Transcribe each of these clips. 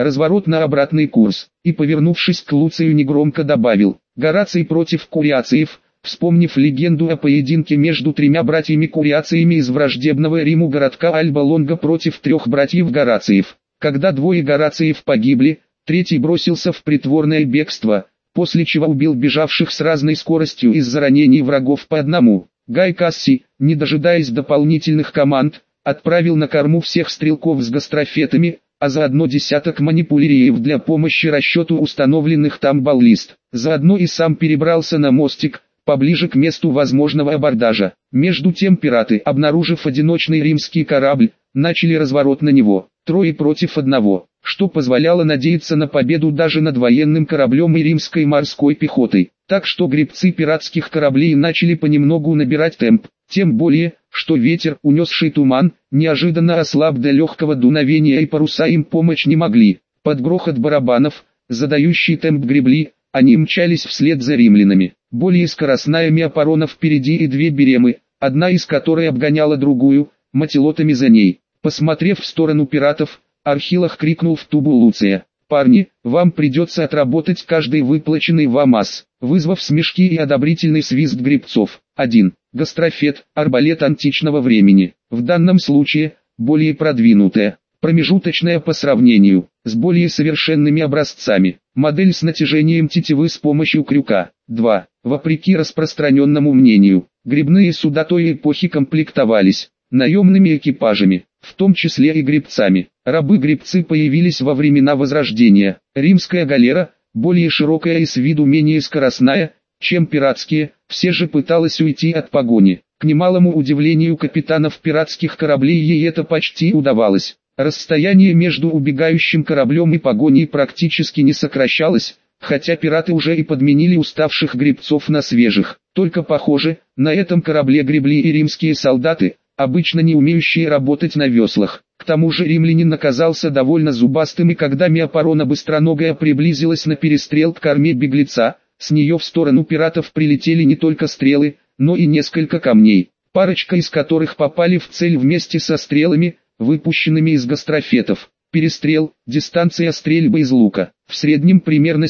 разворот на обратный курс, и, повернувшись к Луцию, негромко добавил: «Гораций против Куриациев», вспомнив легенду о поединке между тремя братьями Куриациями из враждебного Риму городка Альба Лонга против трех братьев Горациев. Когда двое Горациев погибли, третий бросился в притворное бегство, после чего убил бежавших с разной скоростью из-за ранений врагов по одному. Гай Кассий, не дожидаясь дополнительных команд, отправил на корму всех стрелков с гастрофетами, а заодно десяток манипулериев для помощи расчету установленных там баллист. Заодно и сам перебрался на мостик, поближе к месту возможного абордажа. Между тем пираты, обнаружив одиночный римский корабль, начали разворот на него, 3 против 1, что позволяло надеяться на победу даже над военным кораблем и римской морской пехотой. Так что гребцы пиратских кораблей начали понемногу набирать темп, тем более, что ветер, унесший туман, неожиданно ослаб до легкого дуновения, и паруса им помочь не могли. Под грохот барабанов, задающий темп гребли, они мчались вслед за римлянами. Более скоростная Меопарона впереди и 2 беремы, одна из которой обгоняла другую, мотилотами за ней. Посмотрев в сторону пиратов, Архилах крикнул в тубу Луция: «Парни, вам придется отработать каждый выплаченный вам ас», вызвав смешки и одобрительный свист гребцов. 1. Гастрофет, арбалет античного времени. В данном случае, более продвинутая, промежуточная по сравнению с более совершенными образцами. Модель с натяжением тетивы с помощью крюка. 2. Вопреки распространенному мнению, гребные суда той эпохи комплектовались наемными экипажами, в том числе и гребцами. Рабы-гребцы появились во времена Возрождения. Римская галера, более широкая и с виду менее скоростная, чем пиратские, все же пыталась уйти от погони. К немалому удивлению капитанов пиратских кораблей ей это почти удавалось. Расстояние между убегающим кораблем и погоней практически не сокращалось, хотя пираты уже и подменили уставших гребцов на свежих. Только похоже, на этом корабле гребли и римские солдаты, обычно не умеющие работать на веслах. К тому же римлянин оказался довольно зубастым, и когда Меопарона быстроногая приблизилась на перестрел к корме беглеца, с нее в сторону пиратов прилетели не только стрелы, но и несколько камней, парочка из которых попали в цель вместе со стрелами, выпущенными из гастрофетов. Перестрел, дистанция стрельбы из лука, в среднем примерно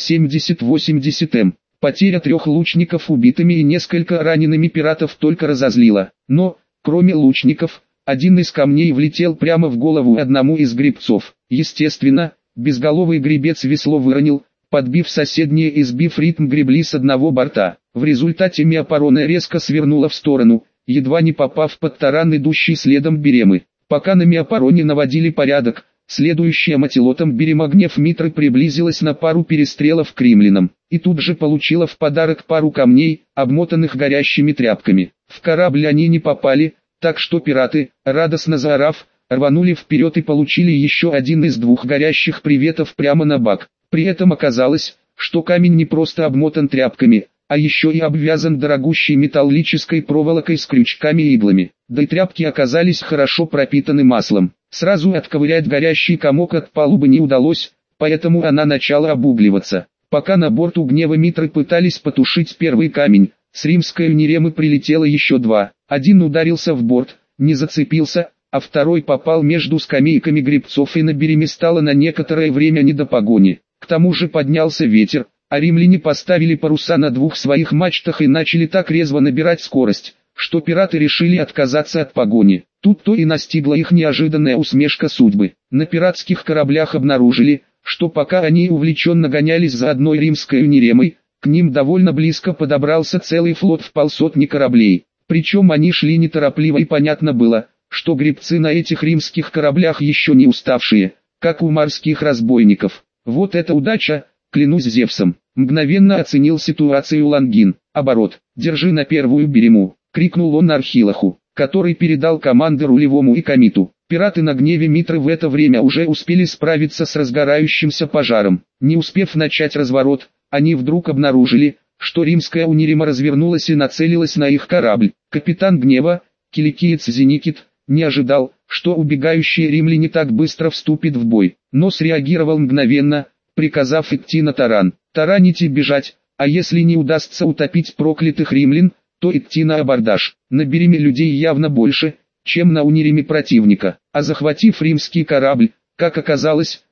70-80 м. Потеря 3 лучников убитыми и несколько ранеными пиратов только разозлила. Но, кроме лучников, один из камней влетел прямо в голову одному из гребцов. Естественно, безголовый гребец весло выронил, подбив соседнее и сбив ритм гребли с одного борта. В результате Меопарона резко свернула в сторону, едва не попав под таран идущий следом беремы. Пока на Меопароне наводили порядок, следующая мотилотом берема Гнев Митры приблизилась на пару перестрелов к римлянам, и тут же получила в подарок пару камней, обмотанных горящими тряпками. В корабль они не попали, так что пираты, радостно заорав, рванули вперед и получили еще один из 2 горящих приветов прямо на бак. При этом оказалось, что камень не просто обмотан тряпками, а еще и обвязан дорогущей металлической проволокой с крючками и иглами. Да и тряпки оказались хорошо пропитаны маслом. Сразу отковырять горящий комок от палубы не удалось, поэтому она начала обугливаться. Пока на борту Гнева Митры пытались потушить первый камень, с римской Униремы прилетело еще 2. Один ударился в борт, не зацепился, а второй попал между скамейками гребцов, и на береме стало на некоторое время не до погони. К тому же поднялся ветер, а римляне поставили паруса на 2 своих мачтах и начали так резво набирать скорость, что пираты решили отказаться от погони. Тут-то и настигла их неожиданная усмешка судьбы. На пиратских кораблях обнаружили, что пока они увлеченно гонялись за одной римской Униремой, к ним довольно близко подобрался целый флот в 150 кораблей. Причем они шли неторопливо, и понятно было, что гребцы на этих римских кораблях еще не уставшие, как у морских разбойников. Вот это удача, клянусь Зевсом. Мгновенно оценил ситуацию Лонгин. «Оборот, держи на первую берему», — крикнул он Архилаху, который передал команды рулевому и комиту. Пираты на Гневе Митры в это время уже успели справиться с разгорающимся пожаром. Не успев начать разворот, они вдруг обнаружили, что римская Унирема развернулась и нацелилась на их корабль. Капитан Гнева, киликиец Зеникит, не ожидал, что убегающие римляне так быстро вступит в бой, но среагировал мгновенно, приказав идти на таран. Таранить и бежать, а если не удастся утопить проклятых римлян, то идти на абордаж. На береме людей явно больше, чем на Униреме противника, а захватив римский корабль, как оказалось,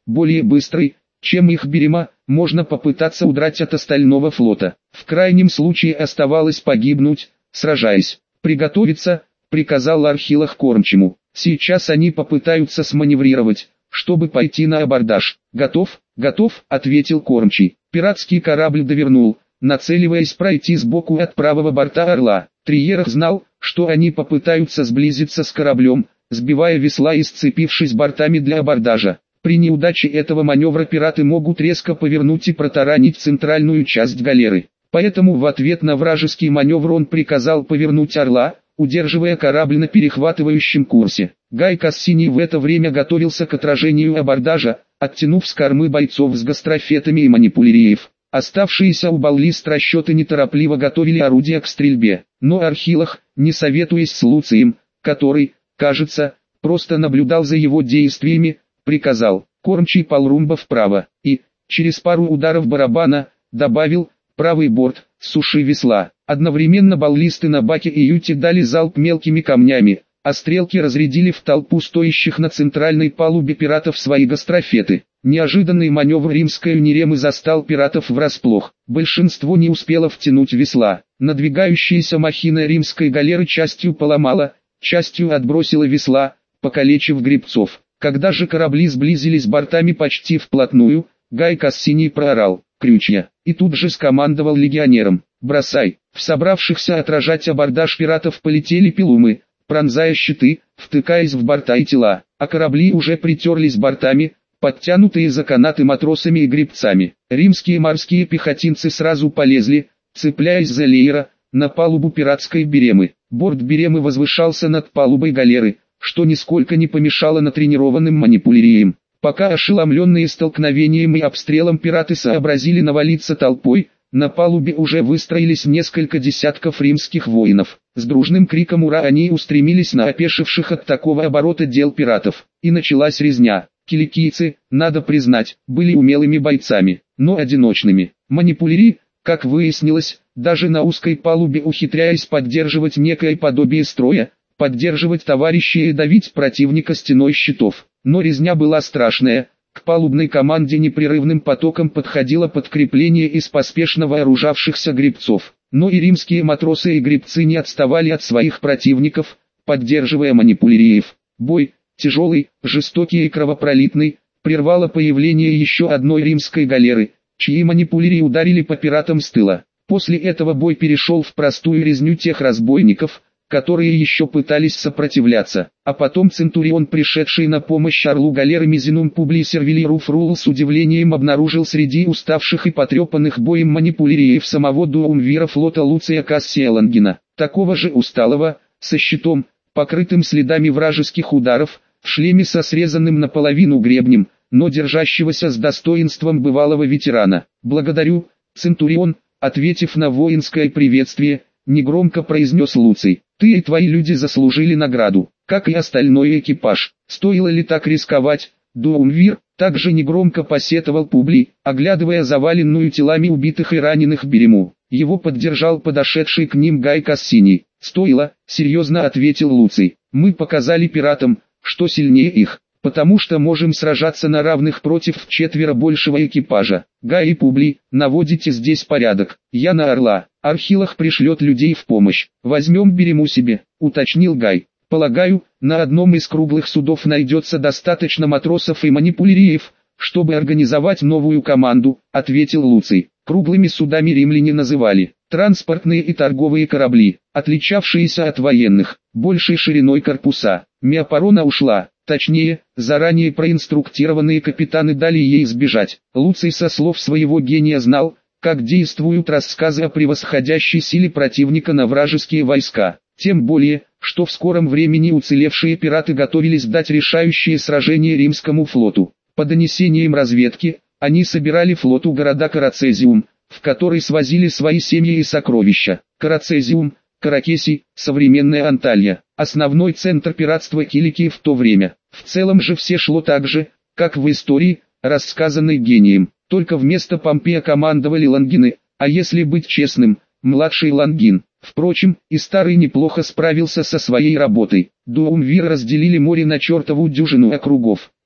более быстрый, чем их берема, можно попытаться удрать от остального флота. В крайнем случае оставалось погибнуть, сражаясь. «Приготовиться», — приказал Архилах кормчему. «Сейчас они попытаются сманеврировать, чтобы пойти на абордаж». «Готов, готов», — ответил кормчий. Пиратский корабль довернул, нацеливаясь пройти сбоку от правого борта «Орла». Триерах знал, что они попытаются сблизиться с кораблем, сбивая весла и сцепившись бортами для абордажа. При неудаче этого маневра пираты могут резко повернуть и протаранить центральную часть галеры. Поэтому в ответ на вражеский маневр он приказал повернуть «Орла», удерживая корабль на перехватывающем курсе. Гай Кассини в это время готовился к отражению абордажа, оттянув с кормы бойцов с гастрофетами и манипулериев. Оставшиеся у баллист расчеты неторопливо готовили орудия к стрельбе. Но Архилах, не советуясь с Луцием, который, кажется, просто наблюдал за его действиями, приказал: «Кормчий полрумба вправо», и, через пару ударов барабана, добавил: «Правый борт, суши весла». Одновременно баллисты на баке и юте дали залп мелкими камнями, а стрелки разрядили в толпу стоящих на центральной палубе пиратов свои гастрофеты. Неожиданный маневр римской униремы застал пиратов врасплох. Большинство не успело втянуть весла. Надвигающаяся махина римской галеры частью поломала, частью отбросила весла, покалечив гребцов. Когда же корабли сблизились бортами почти вплотную, Гай Кассини проорал: «Крючья!» и тут же скомандовал легионерам: «Бросай!» В собравшихся отражать абордаж пиратов полетели пилумы, пронзая щиты, втыкаясь в борта и тела, а корабли уже притерлись бортами, подтянутые за канаты матросами и гребцами. Римские морские пехотинцы сразу полезли, цепляясь за леера, на палубу пиратской беремы. Борт беремы возвышался над палубой галеры, что нисколько не помешало натренированным манипулериям. Пока ошеломленные столкновением и обстрелом пираты сообразили навалиться толпой, на палубе уже выстроились несколько десятков римских воинов. С дружным криком «Ура!» они устремились на опешивших от такого оборота дел пиратов. И началась резня. Киликийцы, надо признать, были умелыми бойцами, но одиночными. Манипулери, как выяснилось, даже на узкой палубе ухитряясь поддерживать некое подобие строя, поддерживать товарищей и давить противника стеной щитов. Но резня была страшная. К палубной команде непрерывным потоком подходило подкрепление из поспешно вооружавшихся гребцов. Но и римские матросы и гребцы не отставали от своих противников, поддерживая манипулериев. Бой, тяжелый, жестокий и кровопролитный, прервало появление еще одной римской галеры, чьи манипулерии ударили по пиратам с тыла. После этого бой перешел в простую резню тех разбойников, которые еще пытались сопротивляться, а потом Центурион, пришедший на помощь орлу галеры Мизинум Публий Сервилий Руфрул, с удивлением обнаружил среди уставших и потрепанных боем манипулериев самого дуумвира флота Луция Кассия Лонгина, такого же усталого, со щитом, покрытым следами вражеских ударов, в шлеме со срезанным наполовину гребнем, но держащегося с достоинством бывалого ветерана. «Благодарю, Центурион», ответив на воинское приветствие, негромко произнес Луций: «Ты и твои люди заслужили награду, как и остальной экипаж. Стоило ли так рисковать, дуумвир?» Также негромко посетовал Публий, оглядывая заваленную телами убитых и раненых берему. Его поддержал подошедший к ним Гай Кассини. «Стоило», — серьезно ответил Луций. «Мы показали пиратам, что сильнее их, потому что можем сражаться на равных против вчетверо большего экипажа. Гай и Публий, наводите здесь порядок. Я на Орла. Архилах пришлет людей в помощь. Возьмем берему себе», — уточнил Гай. «Полагаю, на одном из круглых судов найдется достаточно матросов и манипулериев, чтобы организовать новую команду», — ответил Луций. Круглыми судами римляне называли транспортные и торговые корабли, отличавшиеся от военных, большей шириной корпуса. Меопарона ушла, точнее, заранее проинструктированные капитаны дали ей сбежать. Луций со слов своего гения знал, как действуют рассказы о превосходящей силе противника на вражеские войска. Тем более, что в скором времени уцелевшие пираты готовились дать решающее сражение римскому флоту. По донесениям разведки, они собирали флот у города Карацезиум, в который свозили свои семьи и сокровища. Карацезиум, Каракесий, современная Анталья, основной центр пиратства Киликии в то время. В целом же все шло так же, как в истории, рассказанной гением. Только вместо Помпея командовали Лонгины, а если быть честным, младший Лонгин. Впрочем, и старый неплохо справился со своей работой. Дуумвир разделили море на чертову дюжину округов.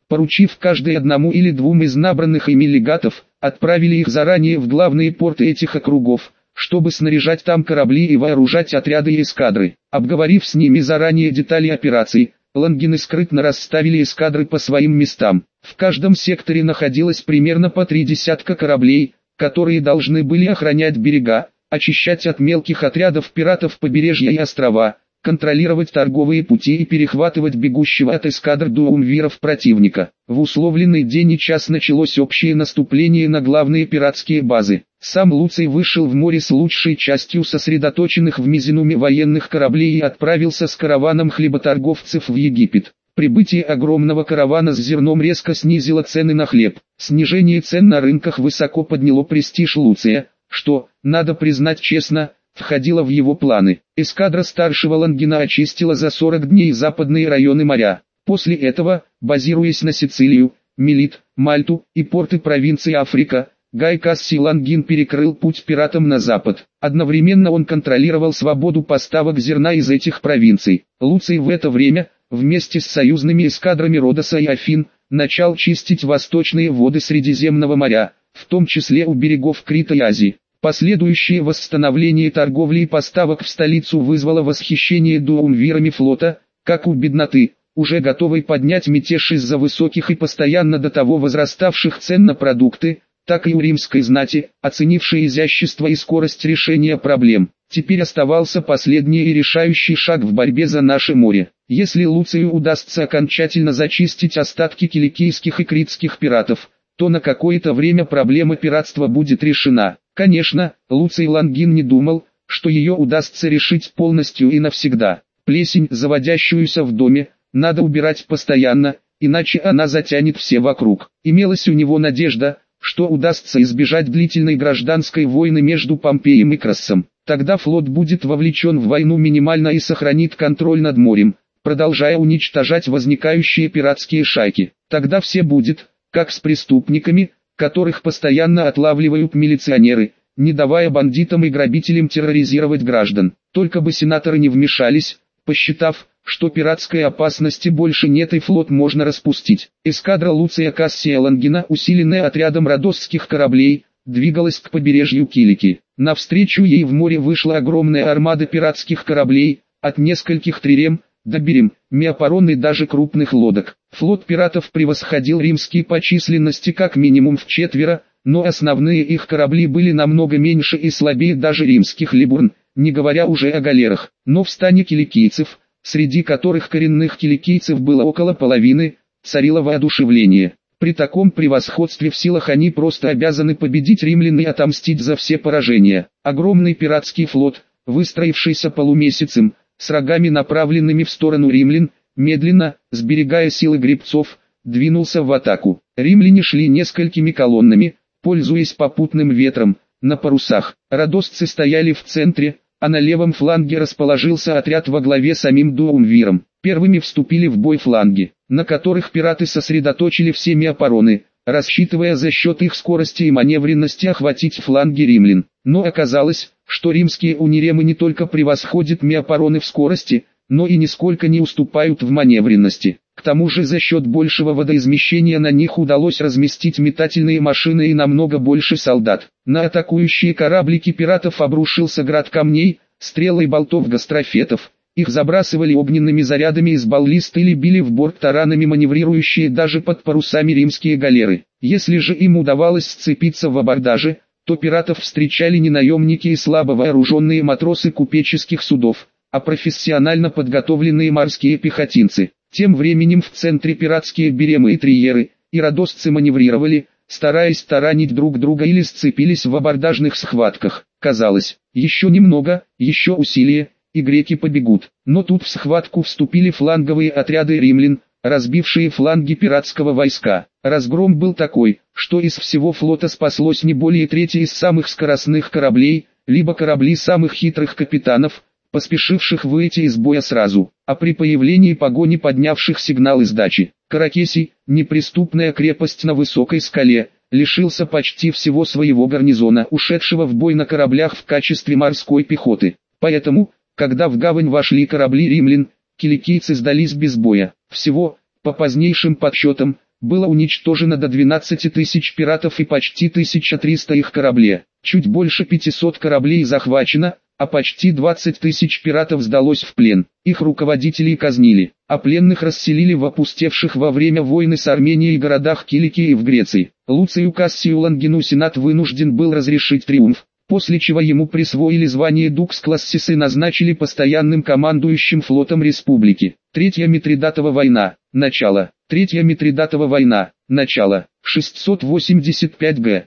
Поручив каждый одному или двум из набранных ими легатов, отправили их заранее в главные порты этих округов, чтобы снаряжать там корабли и вооружать отряды и эскадры. Обговорив с ними заранее детали операций, Лангины скрытно расставили эскадры по своим местам. В каждом секторе находилось примерно по 3 десятка кораблей, которые должны были охранять берега, очищать от мелких отрядов пиратов побережья и острова, контролировать торговые пути и перехватывать бегущего от эскадр дуумвиров противника. В условленный день и час началось общее наступление на главные пиратские базы. Сам Луций вышел в море с лучшей частью сосредоточенных в Мизенуме военных кораблей и отправился с караваном хлеботорговцев в Египет. Прибытие огромного каравана с зерном резко снизило цены на хлеб. Снижение цен на рынках высоко подняло престиж Луция, что, надо признать честно, входило в его планы. Эскадра старшего Лангина очистила за 40 дней западные районы моря. После этого, базируясь на Сицилию, Мелит, Мальту и порты провинции Африка, Гай Кассий Лангин перекрыл путь пиратам на запад. Одновременно он контролировал свободу поставок зерна из этих провинций. Луций в это время, вместе с союзными эскадрами Родоса и Афин, начал чистить восточные воды Средиземного моря, в том числе у берегов Крита и Азии. Последующее восстановление торговли и поставок в столицу вызвало восхищение дуумвирами флота, как у бедноты, уже готовой поднять мятеж из-за высоких и постоянно до того возраставших цен на продукты, так и у римской знати, оценившей изящество и скорость решения проблем. Теперь оставался последний и решающий шаг в борьбе за наше море. Если Луцию удастся окончательно зачистить остатки киликийских и критских пиратов, то на какое-то время проблема пиратства будет решена. Конечно, Луций Лангин не думал, что ее удастся решить полностью и навсегда. Плесень, заводящуюся в доме, надо убирать постоянно, иначе она затянет все вокруг. Имелась у него надежда, что удастся избежать длительной гражданской войны между Помпеем и Кроссом. Тогда флот будет вовлечен в войну минимально и сохранит контроль над морем, продолжая уничтожать возникающие пиратские шайки. Тогда все будет, как с преступниками, которых постоянно отлавливают милиционеры, не давая бандитам и грабителям терроризировать граждан. Только бы сенаторы не вмешались, посчитав, что пиратской опасности больше нет и флот можно распустить. Эскадра Луция Кассия Лангина, усиленная отрядом родосских кораблей, двигалась к побережью Килики. Навстречу ей в море вышла огромная армада пиратских кораблей, от нескольких трирем до берем, меопарон и даже крупных лодок. Флот пиратов превосходил римский по численности как минимум в 4, но основные их корабли были намного меньше и слабее даже римских либурн, не говоря уже о галерах. Но в стане киликийцев, среди которых коренных киликийцев было около половины, царило воодушевление. При таком превосходстве в силах они просто обязаны победить римлян и отомстить за все поражения. Огромный пиратский флот, выстроившийся полумесяцем, с рогами направленными в сторону римлян, медленно, сберегая силы гребцов, двинулся в атаку. Римляне шли несколькими колоннами, пользуясь попутным ветром, на парусах. Родосцы стояли в центре, а на левом фланге расположился отряд во главе самим дуумвиром. Первыми вступили в бой фланги, на которых пираты сосредоточили все меопароны, рассчитывая за счет их скорости и маневренности охватить фланги римлян. Но оказалось, что римские униремы не только превосходят меопароны в скорости, но и нисколько не уступают в маневренности. К тому же за счет большего водоизмещения на них удалось разместить метательные машины и намного больше солдат. На атакующие кораблики пиратов обрушился град камней, стрел и болтов гастрофетов. Их забрасывали огненными зарядами из баллист или били в борт таранами маневрирующие даже под парусами римские галеры. Если же им удавалось сцепиться в абордаже, то пиратов встречали не наемники и слабо вооруженные матросы купеческих судов, а профессионально подготовленные морские пехотинцы. Тем временем в центре пиратские беремы и триеры, и родосцы маневрировали, стараясь таранить друг друга или сцепились в абордажных схватках. Казалось, еще немного, еще усилие, и греки побегут. Но тут в схватку вступили фланговые отряды римлян, разбившие фланги пиратского войска. Разгром был такой, что из всего флота спаслось не более трети из самых скоростных кораблей, либо корабли самых хитрых капитанов, поспешивших выйти из боя сразу, а при появлении погони поднявших сигнал из дачи. Каракесий, неприступная крепость на высокой скале, лишился почти всего своего гарнизона, ушедшего в бой на кораблях в качестве морской пехоты. Поэтому, когда в гавань вошли корабли римлян, киликийцы сдались без боя. Всего, по позднейшим подсчетам, было уничтожено до 12 тысяч пиратов и почти 1300 их кораблей. Чуть больше 500 кораблей захвачено, а почти 20 тысяч пиратов сдалось в плен. Их руководителей казнили, а пленных расселили в опустевших во время войны с Арменией городах Киликии и в Греции. Луцию Кассию Лонгину Сенат вынужден был разрешить триумф, после чего ему присвоили звание Дукс Классис и назначили постоянным командующим флотом республики. Третья Митридатова война. Начало. Третья Митридатова война. Начало. 685 г.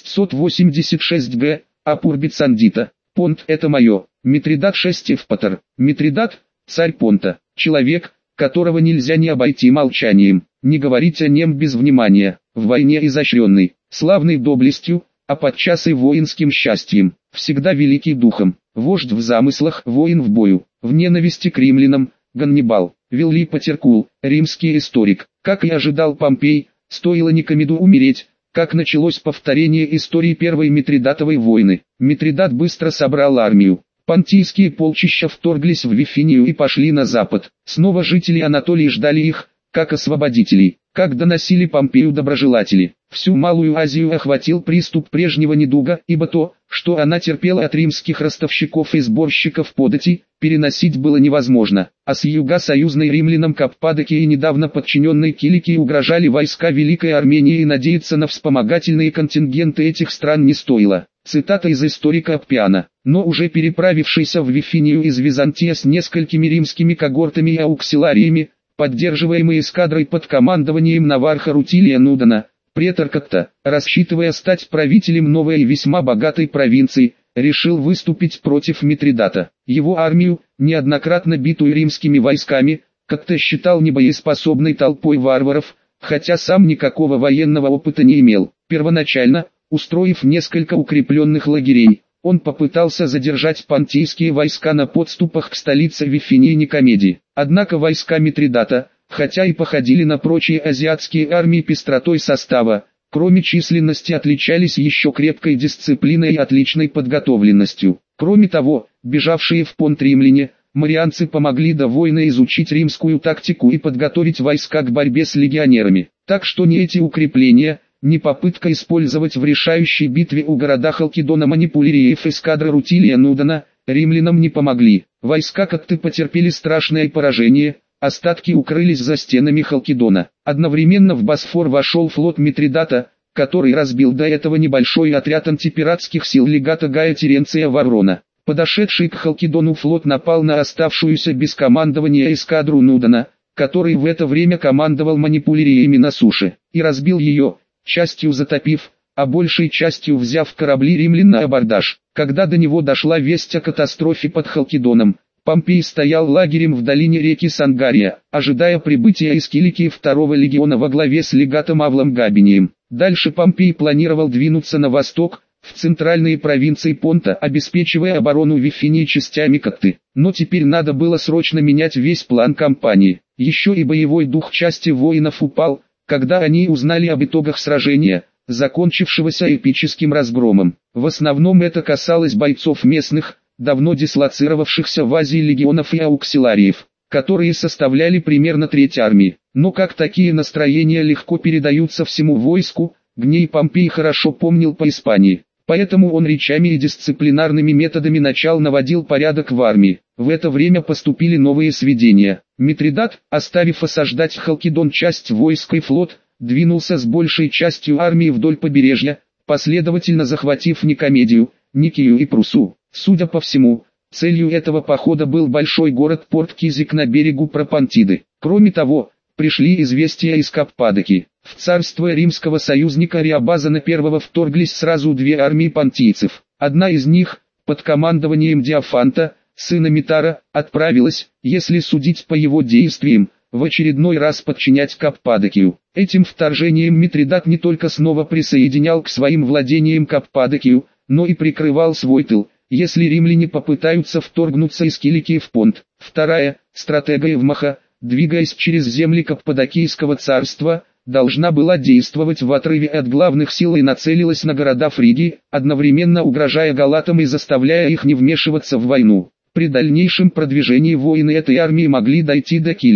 686 г. Апурбит Сандита. Понт — это мое. Митридат 6 Эвпатор. Митридат — царь Понта. Человек, которого нельзя не обойти молчанием, не говорить о нем без внимания. В войне изощренный, славный доблестью, а подчас и воинским счастьем. Всегда великий духом. Вождь в замыслах, воин в бою. В ненависти к римлянам — Ганнибал. Вилли Патеркул, римский историк. Как и ожидал Помпей, стоило Никомеду умереть, как началось повторение истории Первой Митридатовой войны. Митридат быстро собрал армию. Понтийские полчища вторглись в Вифинию и пошли на запад. Снова жители Анатолии ждали их, как освободителей. Как доносили Помпею доброжелатели, всю Малую Азию охватил приступ прежнего недуга, ибо то, что она терпела от римских ростовщиков и сборщиков податей, переносить было невозможно. А с юга союзной римлянам Каппадокии и недавно подчиненной Киликии угрожали войска Великой Армении, и надеяться на вспомогательные контингенты этих стран не стоило. Цитата из историка Аппиана. Но уже переправившийся в Вифинию из Византии с несколькими римскими когортами и ауксилариями, поддерживаемый эскадрой под командованием наварха Рутилия Нудана, претор Катта, рассчитывая стать правителем новой и весьма богатой провинции, решил выступить против Митридата. Его армию, неоднократно битую римскими войсками, Катта считал небоеспособной толпой варваров, хотя сам никакого военного опыта не имел. Первоначально, устроив несколько укрепленных лагерей, он попытался задержать понтийские войска на подступах к столице Вифинии Никомедии. Однако войска Митридата, хотя и походили на прочие азиатские армии пестротой состава, кроме численности отличались еще крепкой дисциплиной и отличной подготовленностью. Кроме того, бежавшие в Понт римляне, марианцы помогли до войны изучить римскую тактику и подготовить войска к борьбе с легионерами. Так что ни эти укрепления, ни попытка использовать в решающей битве у города Халкидона манипулириев эскадры Рутилия Нудана, римлянам не помогли. Войска Катты потерпели страшное поражение, остатки укрылись за стенами Халкидона. Одновременно в Босфор вошел флот Митридата, который разбил до этого небольшой отряд антипиратских сил легата Гая Теренция Варрона. Подошедший к Халкидону флот напал на оставшуюся без командования эскадру Нудана, который в это время командовал манипулириями на суше, и разбил ее, частью затопив, а большей частью взяв корабли римлян на абордаж. Когда до него дошла весть о катастрофе под Халкидоном, Помпей стоял лагерем в долине реки Сангария, ожидая прибытия из Киликии второго легиона во главе с легатом Авлом Габинием. Дальше Помпей планировал двинуться на восток, в центральные провинции Понта, обеспечивая оборону Вифинии частями Катты. Но теперь надо было срочно менять весь план кампании. Еще и боевой дух части воинов упал, когда они узнали об итогах сражения, закончившегося эпическим разгромом. В основном это касалось бойцов местных, давно дислоцировавшихся в Азии легионов и ауксилариев, которые составляли примерно треть армии. Но как такие настроения легко передаются всему войску, гнев Помпей хорошо помнил по Испании. Поэтому он речами и дисциплинарными методами начал наводил порядок в армии. В это время поступили новые сведения. Митридат, оставив осаждать Халкидон часть войск и флот, двинулся с большей частью армии вдоль побережья, последовательно захватив Никомедию, Никию и Прусу. Судя по всему, целью этого похода был большой город Порт Кизик на берегу Пропонтиды. Кроме того, пришли известия из Каппадокии. В царство римского союзника Ариабазана I вторглись сразу две армии понтийцев. Одна из них, под командованием Диофанта, сына Митара, отправилась, если судить по его действиям, в очередной раз подчинять Каппадокию. Этим вторжением Митридат не только снова присоединял к своим владениям Каппадокию, но и прикрывал свой тыл, если римляне попытаются вторгнуться из Киликии в Понт. Вторая, стратега Евмаха, двигаясь через земли Каппадокийского царства, должна была действовать в отрыве от главных сил и нацелилась на города Фригии, одновременно угрожая галатам и заставляя их не вмешиваться в войну. При дальнейшем продвижении воины этой армии могли дойти до Киликии.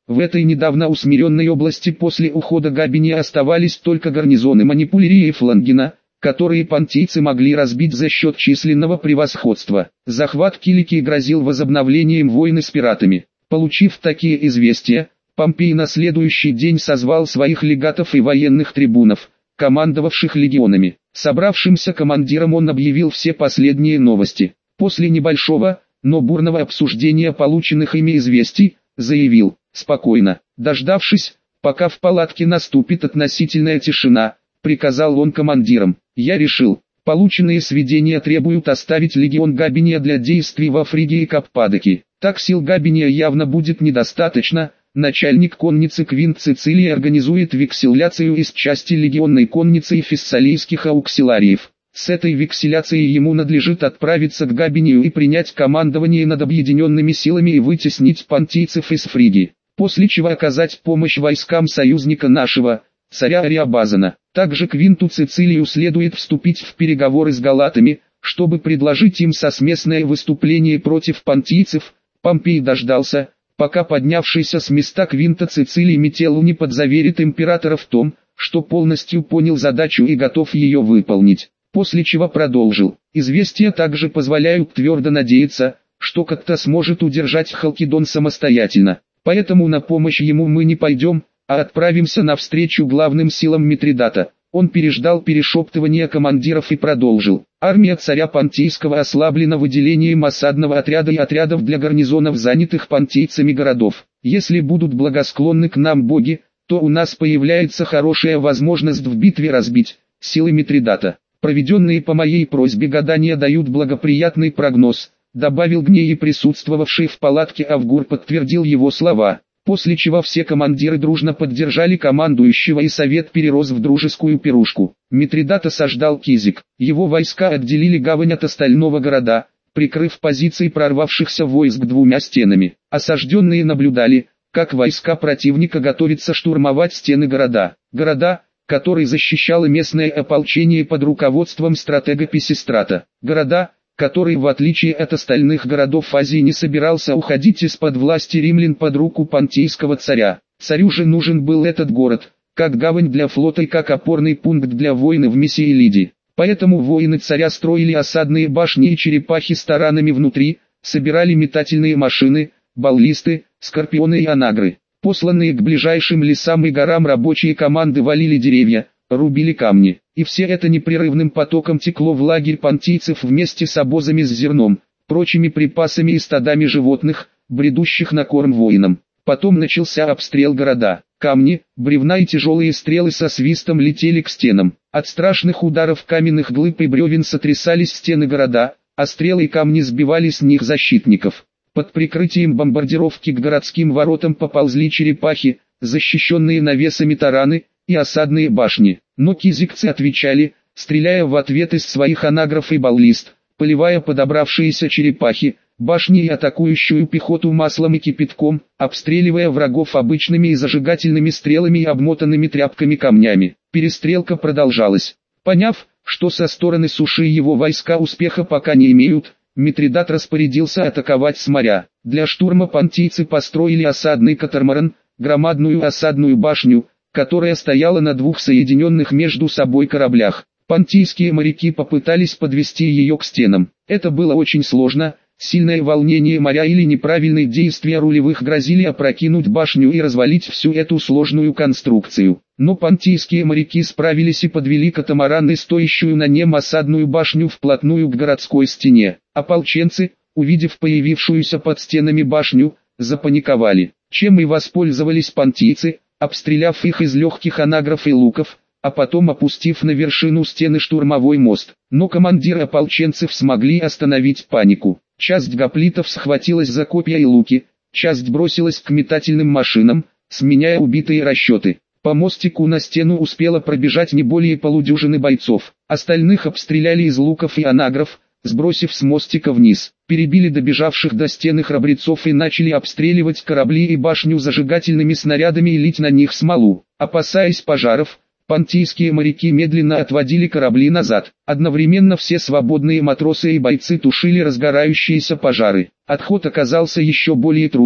В этой недавно усмиренной области после ухода Габиния оставались только гарнизоны Манипулерии и Флангена, которые понтийцы могли разбить за счет численного превосходства. Захват Киликии грозил возобновлением войны с пиратами. Получив такие известия, Помпей на следующий день созвал своих легатов и военных трибунов, командовавших легионами. Собравшимся командирам он объявил все последние новости. После небольшого, но бурного обсуждения полученных ими известий, заявил: «Спокойно, дождавшись, пока в палатке наступит относительная тишина», приказал он командирам: «Я решил, полученные сведения требуют оставить легион Габиния для действий во Фригии и Каппадокии. Так сил Габиния явно будет недостаточно. Начальник конницы Квинт Цицилий организует векселяцию из части легионной конницы и фессалийских ауксилариев. С этой векселяцией ему надлежит отправиться к Габинию и принять командование над объединенными силами и вытеснить понтийцев из Фригии, после чего оказать помощь войскам союзника нашего, царя Ариабазана. Также Квинту Цицилию следует вступить в переговоры с галатами, чтобы предложить им совместное выступление против понтийцев». Помпей дождался, пока поднявшийся с места Квинта Цицилий Метеллу не подзаверит императора в том, что полностью понял задачу и готов ее выполнить, после чего продолжил: «Известия также позволяют твердо надеяться, что как-то сможет удержать Халкидон самостоятельно, поэтому на помощь ему мы не пойдем, а отправимся навстречу главным силам Митридата». Он переждал перешептывания командиров и продолжил: «Армия царя Понтийского ослаблена выделением осадного отряда и отрядов для гарнизонов занятых понтийцами городов. Если будут благосклонны к нам боги, то у нас появляется хорошая возможность в битве разбить силы Митридата. Проведенные по моей просьбе гадания дают благоприятный прогноз», добавил Гней, присутствовавший в палатке Авгур подтвердил его слова. После чего все командиры дружно поддержали командующего, и совет перерос в дружескую пирушку. Митридат осаждал Кизик. Его войска отделили гавань от остального города, прикрыв позиции прорвавшихся войск двумя стенами. Осажденные наблюдали, как войска противника готовятся штурмовать стены города. Города, который защищало местное ополчение под руководством стратега Писистрата. Города, который в отличие от остальных городов Азии не собирался уходить из-под власти римлян под руку понтийского царя. Царю же нужен был этот город, как гавань для флота и как опорный пункт для войны в Миссии и Лидии. Поэтому воины царя строили осадные башни и черепахи с таранами внутри, собирали метательные машины, баллисты, скорпионы и анагры. Посланные к ближайшим лесам и горам рабочие команды валили деревья, рубили камни, и все это непрерывным потоком текло в лагерь понтийцев вместе с обозами с зерном, прочими припасами и стадами животных, бредущих на корм воинам. Потом начался обстрел города. Камни, бревна и тяжелые стрелы со свистом летели к стенам. От страшных ударов каменных глыб и бревен сотрясались стены города, а стрелы и камни сбивали с них защитников. Под прикрытием бомбардировки к городским воротам поползли черепахи, защищенные навесами тараны и осадные башни. Но кизикцы отвечали, стреляя в ответ из своих анагров и баллист, поливая подобравшиеся черепахи, башни и атакующую пехоту маслом и кипятком, обстреливая врагов обычными и зажигательными стрелами и обмотанными тряпками камнями. Перестрелка продолжалась. Поняв, что со стороны суши его войска успеха пока не имеют, Митридат распорядился атаковать с моря. Для штурма понтийцы построили осадный катамаран, громадную осадную башню, которая стояла на двух соединенных между собой кораблях. Понтийские моряки попытались подвести ее к стенам. Это было очень сложно. Сильное волнение моря или неправильные действия рулевых грозили опрокинуть башню и развалить всю эту сложную конструкцию. Но понтийские моряки справились и подвели катамаран и стоящую на нем осадную башню вплотную к городской стене. Ополченцы, увидев появившуюся под стенами башню, запаниковали, чем и воспользовались понтийцы, обстреляв их из легких анагров и луков, а потом опустив на вершину стены штурмовой мост. Но командиры ополченцев смогли остановить панику. Часть гоплитов схватилась за копья и луки, часть бросилась к метательным машинам, сменяя убитые расчеты. По мостику на стену успело пробежать не более полудюжины бойцов. Остальных обстреляли из луков и анагров, сбросив с мостика вниз. Перебили добежавших до стены храбрецов и начали обстреливать корабли и башню зажигательными снарядами и лить на них смолу. Опасаясь пожаров, понтийские моряки медленно отводили корабли назад. Одновременно все свободные матросы и бойцы тушили разгорающиеся пожары. Отход оказался еще более трудным,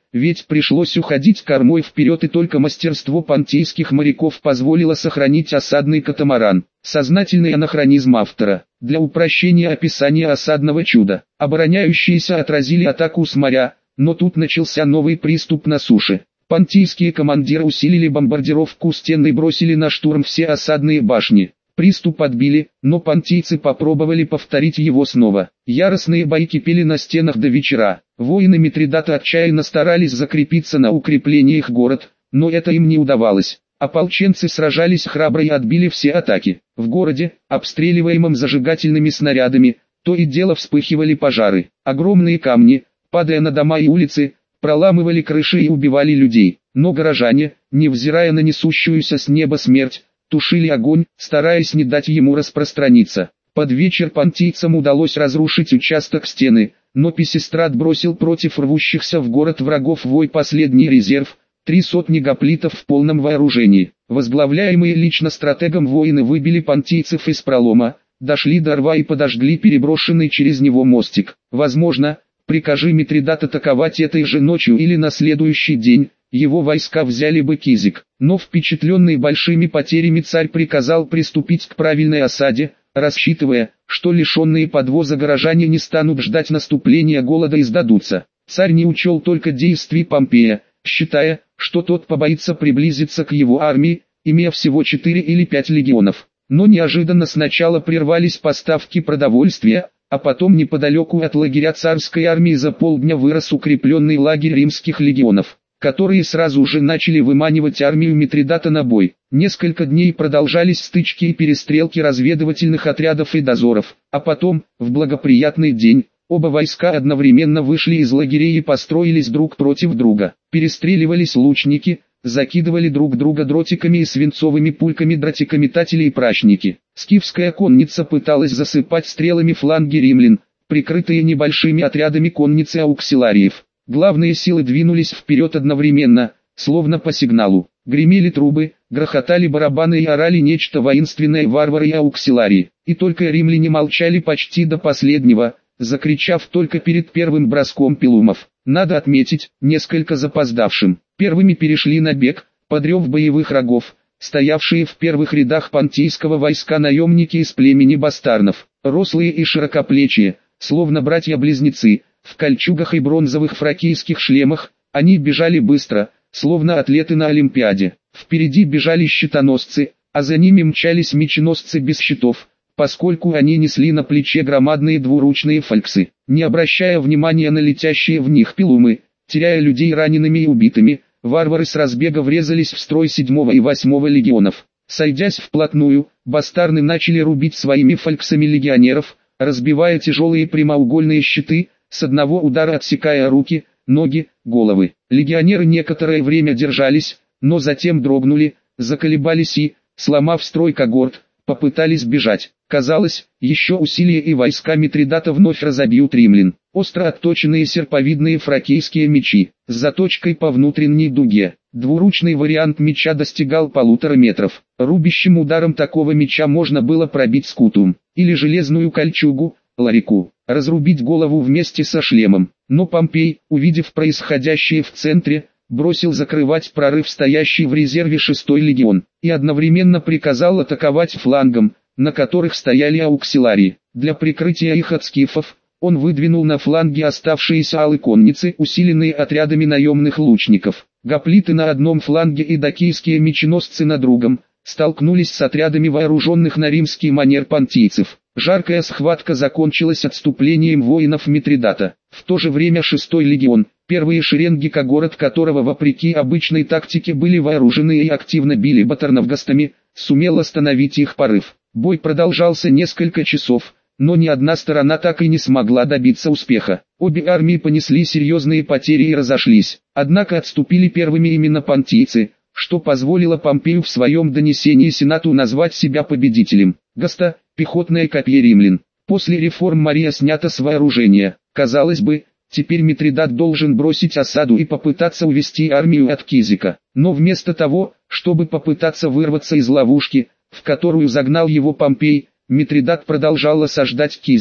ведь пришлось уходить кормой вперед, и только мастерство понтийских моряков позволило сохранить осадный катамаран. Сознательный анахронизм автора. Для упрощения описания осадного чуда. Обороняющиеся отразили атаку с моря, но тут начался новый приступ на суше. Понтийские командиры усилили бомбардировку стен и бросили на штурм все осадные башни. Приступ отбили, но понтийцы попробовали повторить его снова. Яростные бои кипели на стенах до вечера. Воины Митридата отчаянно старались закрепиться на укреплениях город, но это им не удавалось. Ополченцы сражались храбро и отбили все атаки. В городе, обстреливаемом зажигательными снарядами, то и дело вспыхивали пожары. Огромные камни, падая на дома и улицы, проламывали крыши и убивали людей. Но горожане, невзирая на несущуюся с неба смерть, тушили огонь, стараясь не дать ему распространиться. Под вечер понтийцам удалось разрушить участок стены, но Писистрат бросил против рвущихся в город врагов вой последний резерв, 300 гоплитов в полном вооружении. Возглавляемые лично стратегом воины выбили понтийцев из пролома, дошли до рва и подожгли переброшенный через него мостик. Возможно, прикажи Митридат атаковать этой же ночью или на следующий день, его войска взяли бы Кизик. Но впечатленный большими потерями царь приказал приступить к правильной осаде, рассчитывая, что лишенные подвоза горожане не станут ждать наступления голода и сдадутся. Царь не учел только действий Помпея, считая, что тот побоится приблизиться к его армии, имея всего 4 или 5 легионов. Но неожиданно сначала прервались поставки продовольствия, а потом неподалеку от лагеря царской армии за полдня вырос укрепленный лагерь римских легионов, которые сразу же начали выманивать армию Митридата на бой. Несколько дней продолжались стычки и перестрелки разведывательных отрядов и дозоров, а потом, в благоприятный день, оба войска одновременно вышли из лагерей и построились друг против друга. Перестреливались лучники, закидывали друг друга дротиками и свинцовыми пульками дротикометатели и пращники. Скифская конница пыталась засыпать стрелами фланги римлян, прикрытые небольшими отрядами конницы ауксилариев. Главные силы двинулись вперед одновременно, словно по сигналу. Гремели трубы, грохотали барабаны и орали нечто воинственное варвары и ауксиларии. И только римляне молчали почти до последнего, закричав только перед первым броском пилумов. Надо отметить, несколько запоздавшим. Первыми перешли на бег, под рев боевых рогов, стоявшие в первых рядах понтийского войска наемники из племени бастарнов. Рослые и широкоплечие, словно братья-близнецы, в кольчугах и бронзовых фракийских шлемах, они бежали быстро, словно атлеты на Олимпиаде. Впереди бежали щитоносцы, а за ними мчались меченосцы без щитов, поскольку они несли на плече громадные двуручные фальксы. Не обращая внимания на летящие в них пилумы, теряя людей ранеными и убитыми, варвары с разбега врезались в строй 7 и 8 легионов. Сойдясь вплотную, бастарны начали рубить своими фальксами легионеров, разбивая тяжелые прямоугольные щиты, с одного удара отсекая руки, ноги, головы. Легионеры некоторое время держались, но затем дрогнули, заколебались и, сломав строй когорт, попытались бежать. Казалось, еще усилия и войска Митридата вновь разобьют римлян. Остро отточенные серповидные фракийские мечи, с заточкой по внутренней дуге. Двуручный вариант меча достигал 1,5 метров. Рубящим ударом такого меча можно было пробить скутум, или железную кольчугу, ларику, разрубить голову вместе со шлемом. Но Помпей, увидев происходящее в центре, бросил закрывать прорыв стоящий в резерве 6-й легион, и одновременно приказал атаковать флангом, на которых стояли ауксиларии. Для прикрытия их от скифов, он выдвинул на фланге оставшиеся алы конницы, усиленные отрядами наемных лучников. Гоплиты на одном фланге и дакийские меченосцы на другом, столкнулись с отрядами вооруженных на римский манер понтийцев. Жаркая схватка закончилась отступлением воинов Митридата. В то же время 6-й легион, первые шеренги когорт которого вопреки обычной тактике были вооружены и активно били батарнавгастами, сумел остановить их порыв. Бой продолжался несколько часов, но ни одна сторона так и не смогла добиться успеха. Обе армии понесли серьезные потери и разошлись. Однако отступили первыми именно понтийцы, что позволило Помпею в своем донесении Сенату назвать себя победителем. Гаста, пехотное копье римлян. После реформ Мария снята с вооружения. Казалось бы, теперь Митридат должен бросить осаду и попытаться увести армию от Кизика. Но вместо того, чтобы попытаться вырваться из ловушки, в которую загнал его Помпей, Митридат продолжал осаждать Кизик.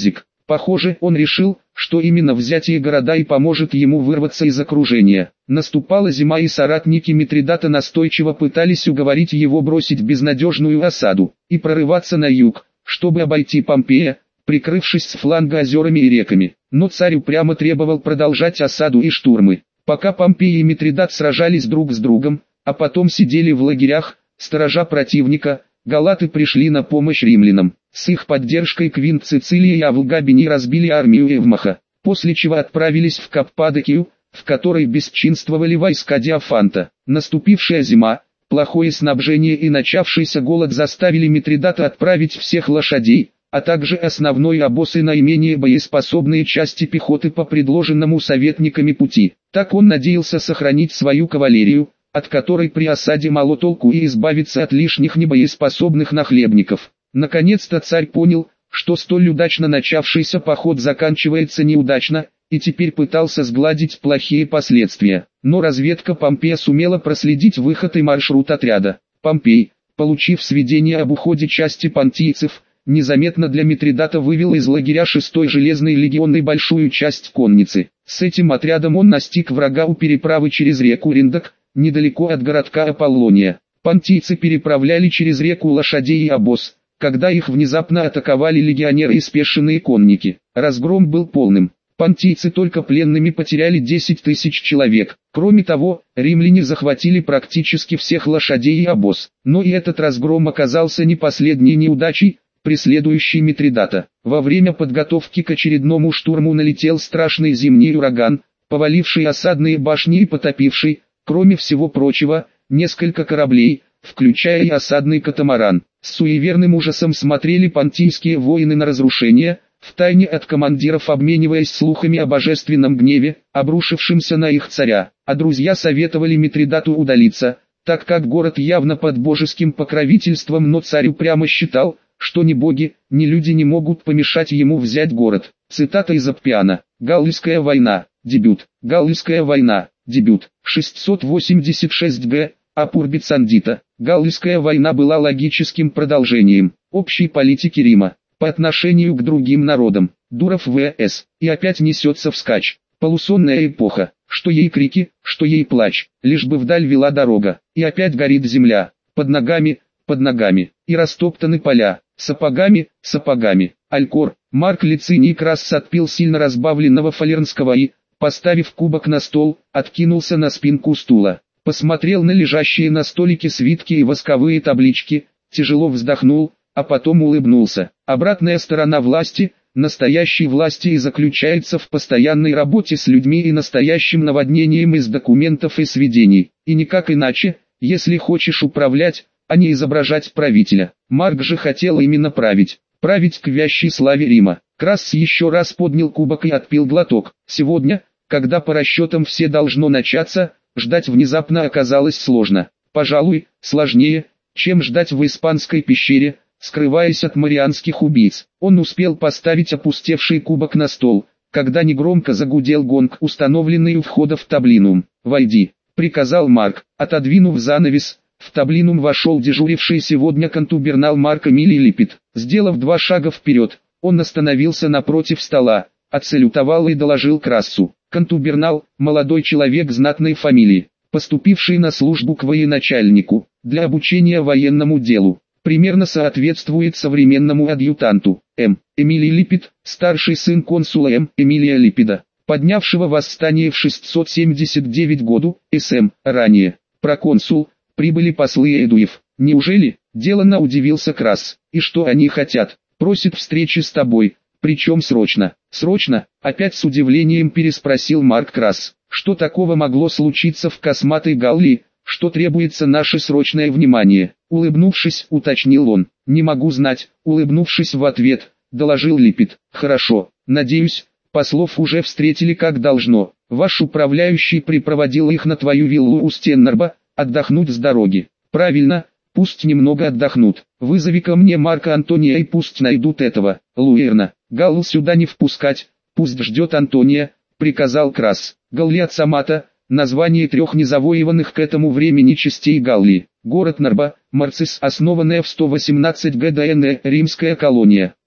Похоже, он решил, что именно взятие города и поможет ему вырваться из окружения. Наступала зима, и соратники Митридата настойчиво пытались уговорить его бросить безнадежную осаду и прорываться на юг, чтобы обойти Помпея, прикрывшись с фланга озерами и реками. Но царь упрямо требовал продолжать осаду и штурмы. Пока Помпей и Митридат сражались друг с другом, а потом сидели в лагерях, сторожа противника, галаты пришли на помощь римлянам. С их поддержкой Квинт Цицилия и Авлгабиний разбили армию Эвмаха, после чего отправились в Каппадокию, в которой бесчинствовали войска Диофанта. Наступившая зима, плохое снабжение и начавшийся голод заставили Митридата отправить всех лошадей, а также основной обоз и наименее боеспособные части пехоты по предложенному советниками пути. Так он надеялся сохранить свою кавалерию, от которой при осаде мало толку, и избавиться от лишних небоеспособных нахлебников. Наконец-то царь понял, что столь удачно начавшийся поход заканчивается неудачно, и теперь пытался сгладить плохие последствия. Но разведка Помпея сумела проследить выход и маршрут отряда. Помпей, получив сведения об уходе части понтийцев, незаметно для Митридата вывел из лагеря 6-й железной легионной большую часть конницы. С этим отрядом он настиг врага у переправы через реку Риндок, недалеко от городка Аполлония. Понтийцы переправляли через реку лошадей и обоз, когда их внезапно атаковали легионеры и спешенные конники. Разгром был полным. Понтийцы только пленными потеряли 10 тысяч человек. Кроме того, римляне захватили практически всех лошадей и обоз. Но и этот разгром оказался не последней неудачей, преследующей Митридата. Во время подготовки к очередному штурму налетел страшный зимний ураган, поваливший осадные башни и потопивший, кроме всего прочего, несколько кораблей, включая и осадный катамаран. С суеверным ужасом смотрели понтийские воины на разрушение, втайне от командиров обмениваясь слухами о божественном гневе, обрушившемся на их царя. А друзья советовали Митридату удалиться, так как город явно под божеским покровительством, но царь упрямо считал, что ни боги, ни люди не могут помешать ему взять город. Цитата из Аппиана. «Галлийская война. Дебют. Галлийская война. Дебют. 686 г. Апурбицандита». Галлийская война была логическим продолжением общей политики Рима по отношению к другим народам. Дуров В.С. И опять несется вскачь. Полусонная эпоха. Что ей крики, что ей плач, лишь бы вдаль вела дорога. И опять горит земля. Под ногами, и растоптаны поля. Сапогами, сапогами. Алькор. Марк Лициний Красс отпил сильно разбавленного фалернского и, поставив кубок на стол, откинулся на спинку стула. Посмотрел на лежащие на столике свитки и восковые таблички, тяжело вздохнул, а потом улыбнулся. Обратная сторона власти, настоящей власти, и заключается в постоянной работе с людьми и настоящим наводнением из документов и сведений. И никак иначе, если хочешь управлять, а не изображать правителя. Марк же хотел именно править к вящей славе Рима. Красс еще раз поднял кубок и отпил глоток. Сегодня, когда по расчетам все должно начаться, ждать внезапно оказалось сложно. Пожалуй, сложнее, чем ждать в испанской пещере, скрываясь от марианских убийц. Он успел поставить опустевший кубок на стол, когда негромко загудел гонг, установленный у входа в таблинум. «Войди», — приказал Марк, отодвинув занавес. В таблинум вошел дежуривший сегодня контубернал Марк Эмилий Липид. Сделав 2 шага вперед, он остановился напротив стола, отсалютовал и доложил Крассу. Контубернал, молодой человек знатной фамилии, поступивший на службу к военачальнику, для обучения военному делу, примерно соответствует современному адъютанту. Эмилий Липид, старший сын консула Эмилия Липида, поднявшего восстание в 679 году, ранее, проконсул. Прибыли послы Эдуев. Неужели? Деланно удивился Красс. И что они хотят? Просит встречи с тобой. Причем срочно. Срочно? Опять с удивлением переспросил Марк Красс. Что такого могло случиться в косматой Галлии, что требуется наше срочное внимание? Улыбнувшись, уточнил он. Не могу знать. Улыбнувшись в ответ, доложил Липид. Хорошо. Надеюсь, послов уже встретили как должно. Ваш управляющий припроводил их на твою виллу у Стеннерба, отдохнуть с дороги. Правильно, пусть немного отдохнут. Вызови ко мне Марка Антония и пусть найдут этого, Луэрна. Галл сюда не впускать, пусть ждет Антония, приказал Красс. Галлиацамата, название 3 незавоеванных к этому времени частей Галлии. Город Нарба, Марцис, основанная в 118 ГДН, римская колония.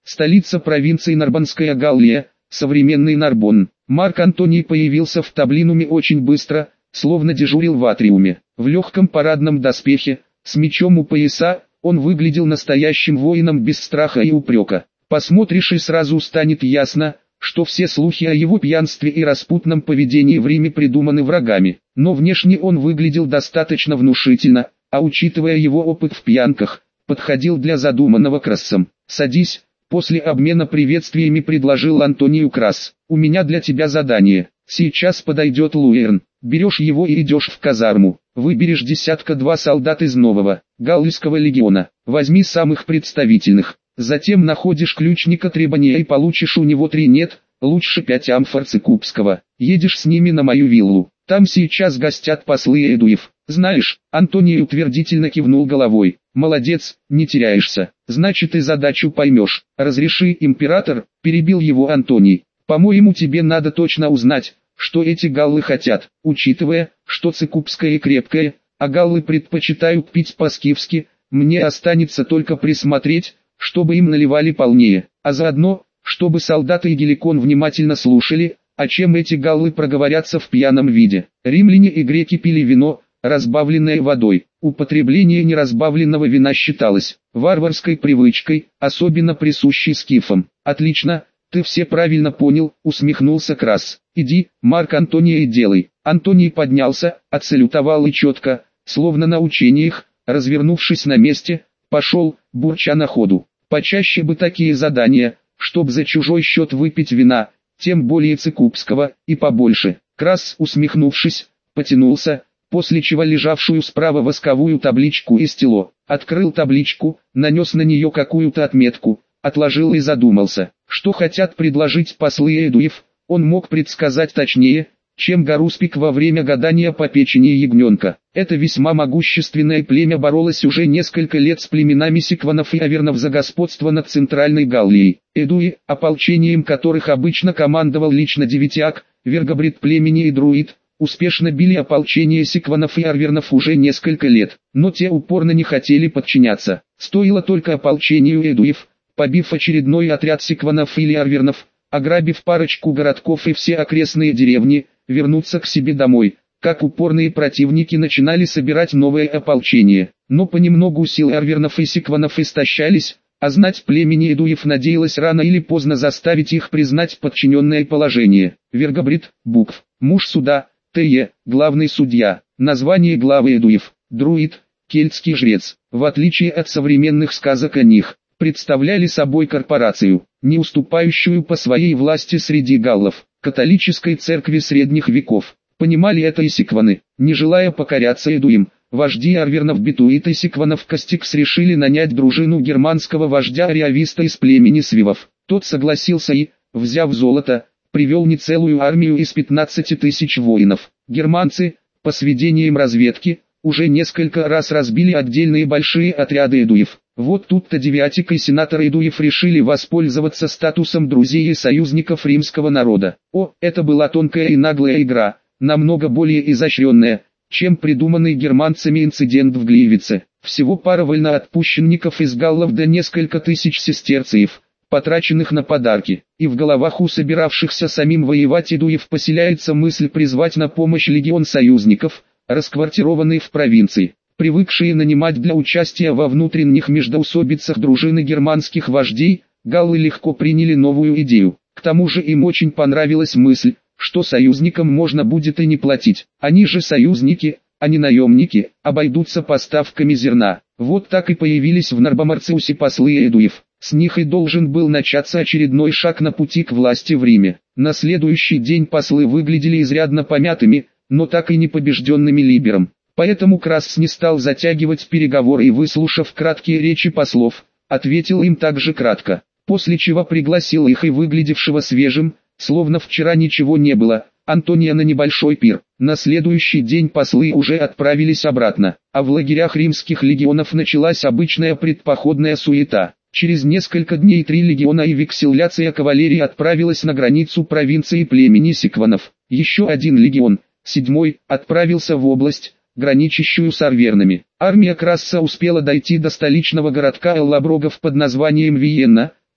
столица провинции Нарбонская Галлия, современный Нарбонн. Марк Антоний появился в таблинуме очень быстро, словно дежурил в атриуме. В легком парадном доспехе, с мечом у пояса, он выглядел настоящим воином без страха и упрека. Посмотришь и сразу станет ясно, что все слухи о его пьянстве и распутном поведении в Риме придуманы врагами. Но внешне он выглядел достаточно внушительно, а учитывая его опыт в пьянках, подходил для задуманного Крассом. «Садись», — после обмена приветствиями предложил Антонию Красс. «У меня для тебя задание. Сейчас подойдет Луэрн. Берешь его и идешь в казарму. Выберешь десятка-два солдат из нового, Галлийского легиона. Возьми самых представительных. Затем находишь ключника Требания и получишь у него 3, нет, лучше 5 амфор цикупского. Едешь с ними на мою виллу. Там сейчас гостят послы Эдуев. Знаешь?» Антоний утвердительно кивнул головой. «Молодец, не теряешься. Значит и задачу поймешь. Разреши, император», — перебил его Антоний. «По-моему, тебе надо точно узнать, что эти галлы хотят, учитывая, что цикупское и крепкое, а галлы предпочитают пить по-скифски, мне останется только присмотреть, чтобы им наливали полнее, а заодно, чтобы солдаты и Геликон внимательно слушали, о чем эти галлы проговорятся в пьяном виде. Римляне и греки пили вино, разбавленное водой. Употребление неразбавленного вина считалось варварской привычкой, особенно присущей скифам. «Отлично, ты все правильно понял», — усмехнулся Красс. «Иди, Марк Антония, и делай». Антоний поднялся, отсалютовал и четко, словно на учениях, развернувшись на месте, пошел, бурча на ходу. Почаще бы такие задания, чтоб за чужой счет выпить вина, тем более цикупского, и побольше. Красс, усмехнувшись, потянулся, после чего лежавшую справа восковую табличку и стело, открыл табличку, нанес на нее какую-то отметку, отложил и задумался, что хотят предложить послы Эдуев. Он мог предсказать точнее, чем Гаруспик во время гадания по печени ягненка. Это весьма могущественное племя боролось уже несколько лет с племенами сикванов и авернов за господство над Центральной Галлией. Эдуи, ополчением которых обычно командовал лично Девятиак, Вергобрид племени и Друид, успешно били ополчение сикванов и арвернов уже несколько лет, но те упорно не хотели подчиняться. Стоило только ополчению Эдуев, побив очередной отряд сикванов или арвернов, ограбив парочку городков и все окрестные деревни, вернуться к себе домой, как упорные противники начинали собирать новое ополчение. Но понемногу силы арвернов и сикванов истощались, а знать племени Эдуев надеялась рано или поздно заставить их признать подчиненное положение. Вергобрид, букв, муж суда, Т.Е., главный судья, название главы Эдуев, друид, кельтский жрец. В отличие от современных сказок о них, представляли собой корпорацию, не уступающую по своей власти среди галлов, католической церкви средних веков. Понимали это и сикваны. Не желая покоряться Эдуим, вожди арвернов Бетуит и сикванов Кастикс решили нанять дружину германского вождя Ариависта из племени свивов. Тот согласился и, взяв золото, привел нецелую армию из 15 тысяч воинов. Германцы, по сведениям разведки, уже несколько раз разбили отдельные большие отряды Эдуев. Вот тут-то Девятик и сенатор Эдуев решили воспользоваться статусом друзей и союзников римского народа. Это была тонкая и наглая игра, намного более изощренная, чем придуманный германцами инцидент в Гливице. Всего пара вольноотпущенников из галлов да несколько тысяч сестерциев, потраченных на подарки, и в головах у собиравшихся самим воевать Эдуев поселяется мысль призвать на помощь легион союзников, расквартированный в провинции. Привыкшие нанимать для участия во внутренних междоусобицах дружины германских вождей, галлы легко приняли новую идею. К тому же им очень понравилась мысль, что союзникам можно будет и не платить. Они же союзники, а не наемники, обойдутся поставками зерна. Вот так и появились в Нарбомарциусе послы Эдуев. С них и должен был начаться очередной шаг на пути к власти в Риме. На следующий день послы выглядели изрядно помятыми, но так и не побежденными Либером. Поэтому Красс не стал затягивать переговоры и, выслушав краткие речи послов, ответил им также кратко, после чего пригласил их и выглядевшего свежим, словно вчера ничего не было, Антония на небольшой пир. На следующий день послы уже отправились обратно, а в лагерях римских легионов началась обычная предпоходная суета. Через несколько дней 3 легиона и векселляция кавалерии отправилась на границу провинции племени сикванов. Еще один легион, 7-й, отправился в область, граничащую с арвернами. Армия Красса успела дойти до столичного городка Эллаброгов под названием Виенна,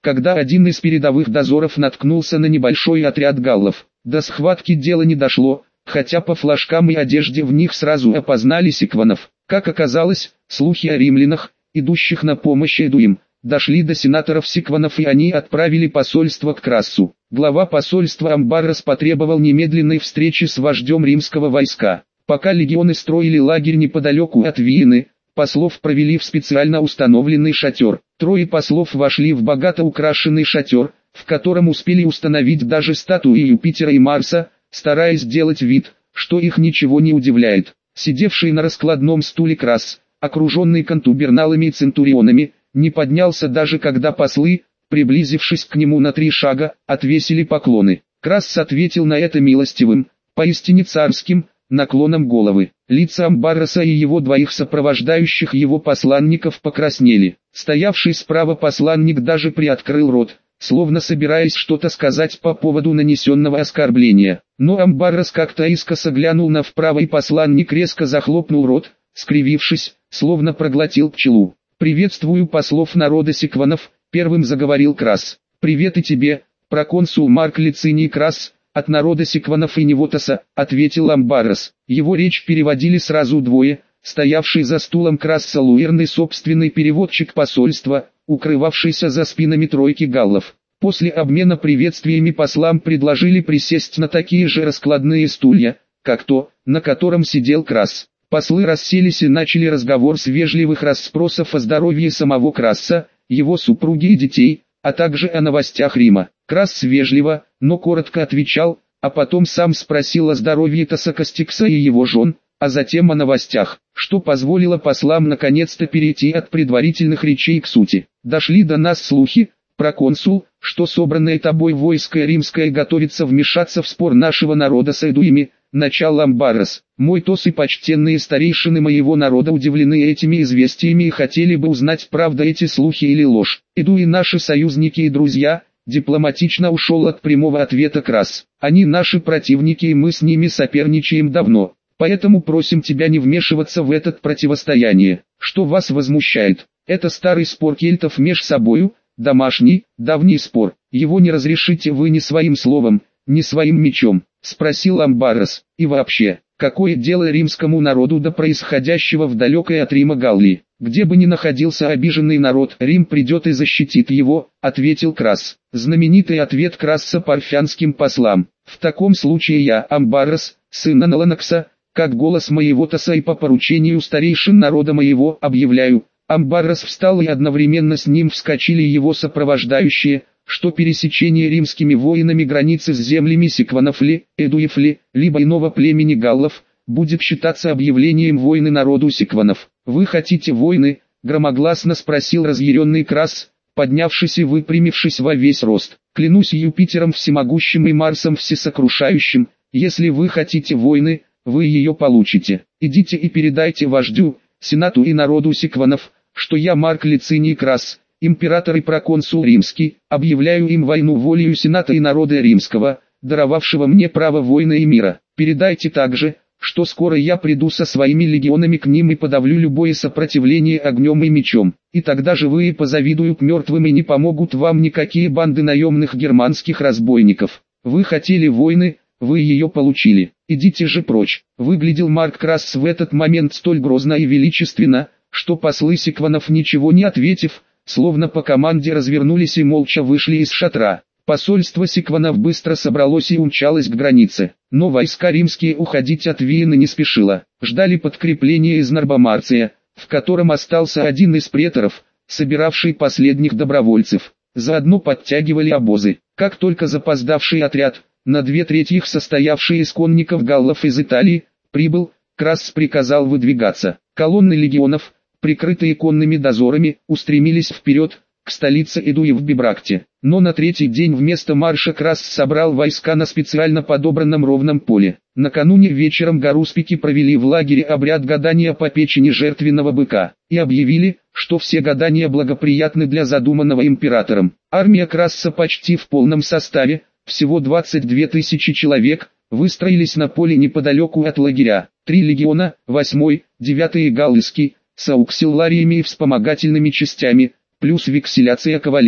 когда один из передовых дозоров наткнулся на небольшой отряд галлов. До схватки дело не дошло, хотя по флажкам и одежде в них сразу опознали сикванов. Как оказалось, слухи о римлянах, идущих на помощь эдуим, дошли до сенаторов сикванов, и они отправили посольство к Крассу. Глава посольства Амбаррас потребовал немедленной встречи с вождем римского войска. Пока легионы строили лагерь неподалеку от Виены, послов провели в специально установленный шатер. 3 послов вошли в богато украшенный шатер, в котором успели установить даже статуи Юпитера и Марса, стараясь сделать вид, что их ничего не удивляет. Сидевший на раскладном стуле Красс, окруженный контуберналами и центурионами, не поднялся даже когда послы, приблизившись к нему на 3 шага, отвесили поклоны. Красс ответил на это милостивым, поистине царским, наклоном головы. Лица Амбарраса и его 2 сопровождающих его посланников покраснели. Стоявший справа посланник даже приоткрыл рот, словно собираясь что-то сказать по поводу нанесенного оскорбления. Но Амбаррас как-то искоса глянул на вправо, и посланник резко захлопнул рот, скривившись, словно проглотил пчелу. «Приветствую послов народа сикванов», — первым заговорил Красс. «Привет и тебе, проконсул Марк Лициний Красс, от народа сикванов и Невотоса», — ответил Амбаррас. Его речь переводили сразу 2, стоявший за стулом Красса Луэрн и собственный переводчик посольства, укрывавшийся за спинами 3 галлов. После обмена приветствиями послам предложили присесть на такие же раскладные стулья, как то, на котором сидел Красс. Послы расселись и начали разговор с вежливых расспросов о здоровье самого Красса, его супруги и детей, а также о новостях Рима. Красс вежливо, но коротко отвечал, а потом сам спросил о здоровье Тосокостикса и его жен, а затем о новостях, что позволило послам наконец-то перейти от предварительных речей к сути. «Дошли до нас слухи, проконсул, что собранное тобой войско римское готовится вмешаться в спор нашего народа с эдуями», — начал Амбаррас. «Мой Тос и почтенные старейшины моего народа удивлены этими известиями и хотели бы узнать, правда эти слухи или ложь. Эдуи наши союзники и друзья», — дипломатично ушел от прямого ответа Красс. «Они наши противники, и мы с ними соперничаем давно. Поэтому просим тебя не вмешиваться в это противостояние. Что вас возмущает? Это старый спор кельтов меж собою, домашний, давний спор. Его не разрешите вы ни своим словом, ни своим мечом», — спросил Амбаррас. «И вообще, какое дело римскому народу до происходящего в далекой от Рима Галлии? Где бы ни находился обиженный народ, Рим придет и защитит его», — ответил Красс. Знаменитый ответ Красса парфянским послам. «В таком случае я, Амбаррас, сын Аналанакса, как голос моего Тоса и по поручению старейшин народа моего, объявляю». Амбаррас встал, и одновременно с ним вскочили его сопровождающие, что пересечение римскими воинами границы с землями сикванов ли, эдуев ли, либо иного племени галлов, будет считаться объявлением войны народу сикванов. «Вы хотите войны?» — громогласно спросил разъяренный Красс, поднявшись и выпрямившись во весь рост. «Клянусь Юпитером всемогущим и Марсом всесокрушающим, если вы хотите войны, вы ее получите. Идите и передайте вождю, сенату и народу сикванов, что я Марк Лициний Красс, император и проконсул римский, объявляю им войну волею сената и народа римского, даровавшего мне право войны и мира. Передайте также, что скоро я приду со своими легионами к ним и подавлю любое сопротивление огнем и мечом. И тогда живые позавидуют мертвым, и не помогут вам никакие банды наемных германских разбойников. Вы хотели войны, вы ее получили. Идите же прочь». Выглядел Марк Красс в этот момент столь грозно и величественно, что послы сикванов, ничего не ответив, словно по команде развернулись и молча вышли из шатра. Посольство сикванов быстро собралось и умчалось к границе, но войска римские уходить от Виены не спешило. Ждали подкрепления из Нарбомарция, в котором остался один из преторов, собиравший последних добровольцев. Заодно подтягивали обозы. Как только запоздавший отряд, на 2/3 состоявший из конников галлов из Италии, прибыл, Красс приказал выдвигаться. Колонны легионов, прикрытые конными дозорами, устремились вперед, к столице Эдуи в Бибракте. Но на 3-й день вместо марша Красс собрал войска на специально подобранном ровном поле. Накануне вечером гаруспики провели в лагере обряд гадания по печени жертвенного быка, и объявили, что все гадания благоприятны для задуманного императором. Армия Красса почти в полном составе, всего 22 тысячи человек, выстроились на поле неподалеку от лагеря. 3 легиона, 8-й, 9-й галлийский, с ауксиллариями и вспомогательными частями, плюс векселяция кавалерии.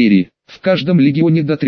В каждом легионе до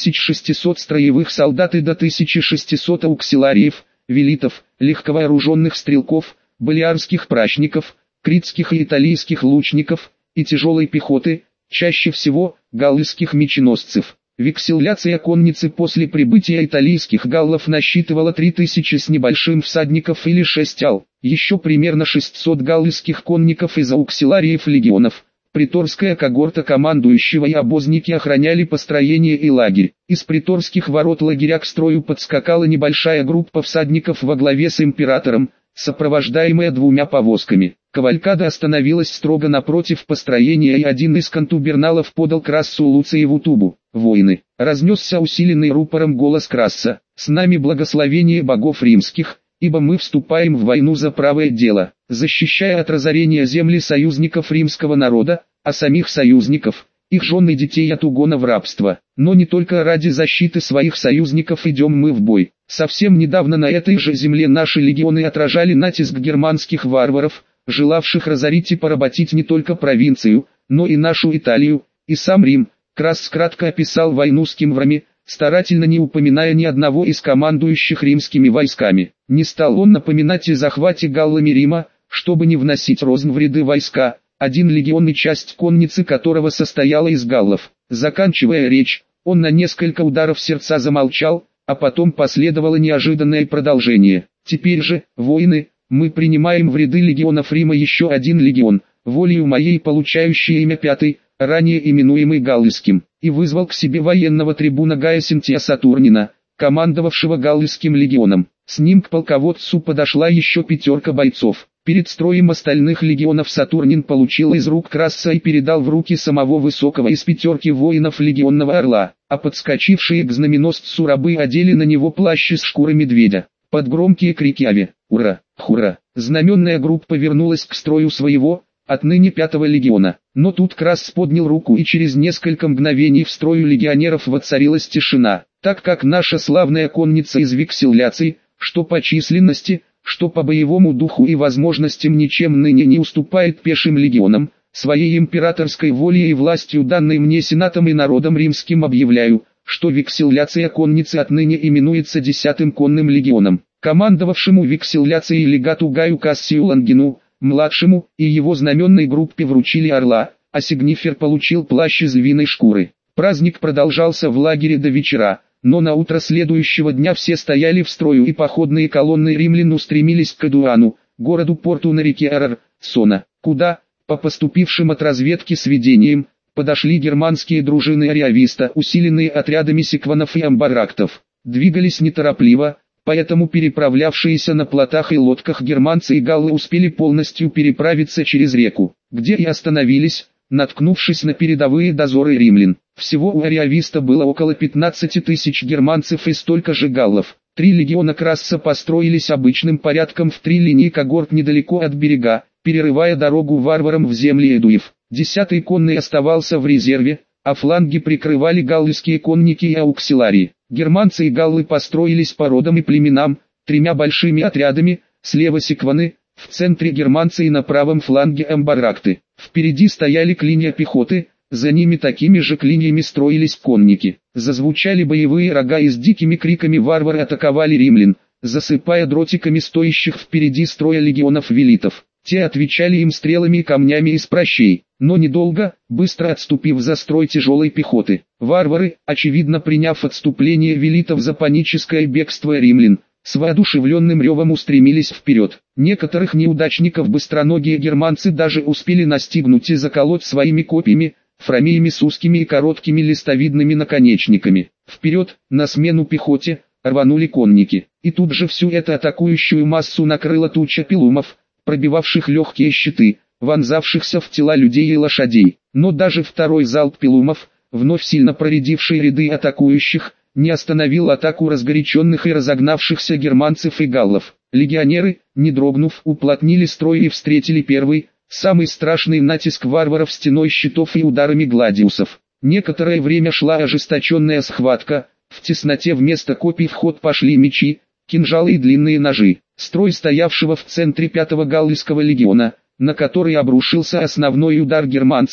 3600 строевых солдат и до 1600 ауксилариев, велитов, легковооруженных стрелков, балиарских прачников, критских и италийских лучников, и тяжелой пехоты, чаще всего, галльских меченосцев. Векселляция конницы после прибытия италийских галлов насчитывала 3000 с небольшим всадников или 6 ал, еще примерно 600 галльских конников из ауксилариев легионов. Приторская когорта командующего и обозники охраняли построение и лагерь. Из приторских ворот лагеря к строю подскакала небольшая группа всадников во главе с императором, сопровождаемая 2 повозками. Кавалькада остановилась строго напротив построения, и один из контуберналов подал Крассу Луциеву тубу. «Воины!» — разнесся усиленный рупором голос Красса. «С нами благословение богов римских, ибо мы вступаем в войну за правое дело, защищая от разорения земли союзников римского народа, а самих союзников, их жен и детей от угона в рабство. Но не только ради защиты своих союзников идем мы в бой. Совсем недавно на этой же земле наши легионы отражали натиск германских варваров, желавших разорить и поработить не только провинцию, но и нашу Италию, и сам Рим». Красс кратко описал войну с кимврами, старательно не упоминая ни одного из командующих римскими войсками. Не стал он напоминать и захвате галлами Рима, чтобы не вносить рознь в ряды войска, один легион и часть конницы которого состояла из галлов. Заканчивая речь, он на несколько ударов сердца замолчал, а потом последовало неожиданное продолжение. «Теперь же, воины, мы принимаем в ряды легионов Рима еще один легион, волею моей получающий имя 5, ранее именуемый Галлийским», и вызвал к себе военного трибуна Гая Синтия Сатурнина, командовавшего Галлийским легионом. С ним к полководцу подошла еще 5 бойцов. Перед строем остальных легионов Сатурнин получил из рук Красса и передал в руки самого высокого из 5 воинов легионного орла, а подскочившие к знаменосцу рабы одели на него плащи с шкуры медведя. Под громкие крики «Аве! Ура! Хура!» знаменная группа вернулась к строю своего, отныне 5-го легиона. Но тут Красс поднял руку, и через несколько мгновений в строю легионеров воцарилась тишина, так как наша славная конница из векселляций, что по численности, что по боевому духу и возможностям ничем ныне не уступает пешим легионам, своей императорской волей и властью, данной мне сенатом и народом римским, объявляю, что векселляция конницы отныне именуется 10-м конным легионом. Командовавшему векселляцией легату Гаю Кассию Лангину, младшему, и его знаменной группе вручили орла, а Сигнифер получил плащ из львиной шкуры. Праздник продолжался в лагере до вечера, но на утро следующего дня все стояли в строю, и походные колонны римлян устремились к Кадуану, городу-порту на реке Арар, Сона, куда, по поступившим от разведки сведениям, подошли германские дружины ариависта, усиленные отрядами секванов и амбарактов. Двигались неторопливо, поэтому переправлявшиеся на плотах и лодках германцы и галлы успели полностью переправиться через реку, где и остановились, наткнувшись на передовые дозоры римлян. Всего у ариависта было около 15 тысяч германцев и столько же галлов. 3 легиона Красса построились обычным порядком в 3 линии когорт недалеко от берега, перерывая дорогу варварам в земли эдуев. 10-й конный оставался в резерве, а фланги прикрывали галлийские конники и ауксиларии. Германцы и галлы построились по родам и племенам, 3 большими отрядами, слева секваны, в центре германцы и на правом фланге амбаракты. Впереди стояли клинья пехоты, за ними такими же клиньями строились конники. Зазвучали боевые рога, и с дикими криками варвары атаковали римлян, засыпая дротиками стоящих впереди строя легионов велитов. Те отвечали им стрелами и камнями из пращей, но недолго, быстро отступив за строй тяжелой пехоты. Варвары, очевидно приняв отступление велитов за паническое бегство римлян, с воодушевленным ревом устремились вперед. Некоторых неудачников быстроногие германцы даже успели настигнуть и заколоть своими копьями, фрамиями с узкими и короткими листовидными наконечниками. Вперед, на смену пехоте, рванули конники, и тут же всю эту атакующую массу накрыла туча пилумов, пробивавших легкие щиты, вонзавшихся в тела людей и лошадей. Но даже второй залп пилумов, вновь сильно проредивший ряды атакующих, не остановил атаку разгоряченных и разогнавшихся германцев и галлов. Легионеры, не дрогнув, уплотнили строй и встретили первый, самый страшный натиск варваров стеной щитов и ударами гладиусов. Некоторое время шла ожесточенная схватка, в тесноте вместо копий в ход пошли мечи, кинжалы и длинные ножи. Строй стоявшего в центре 5-го галлийского легиона, на который обрушился основной удар германцев,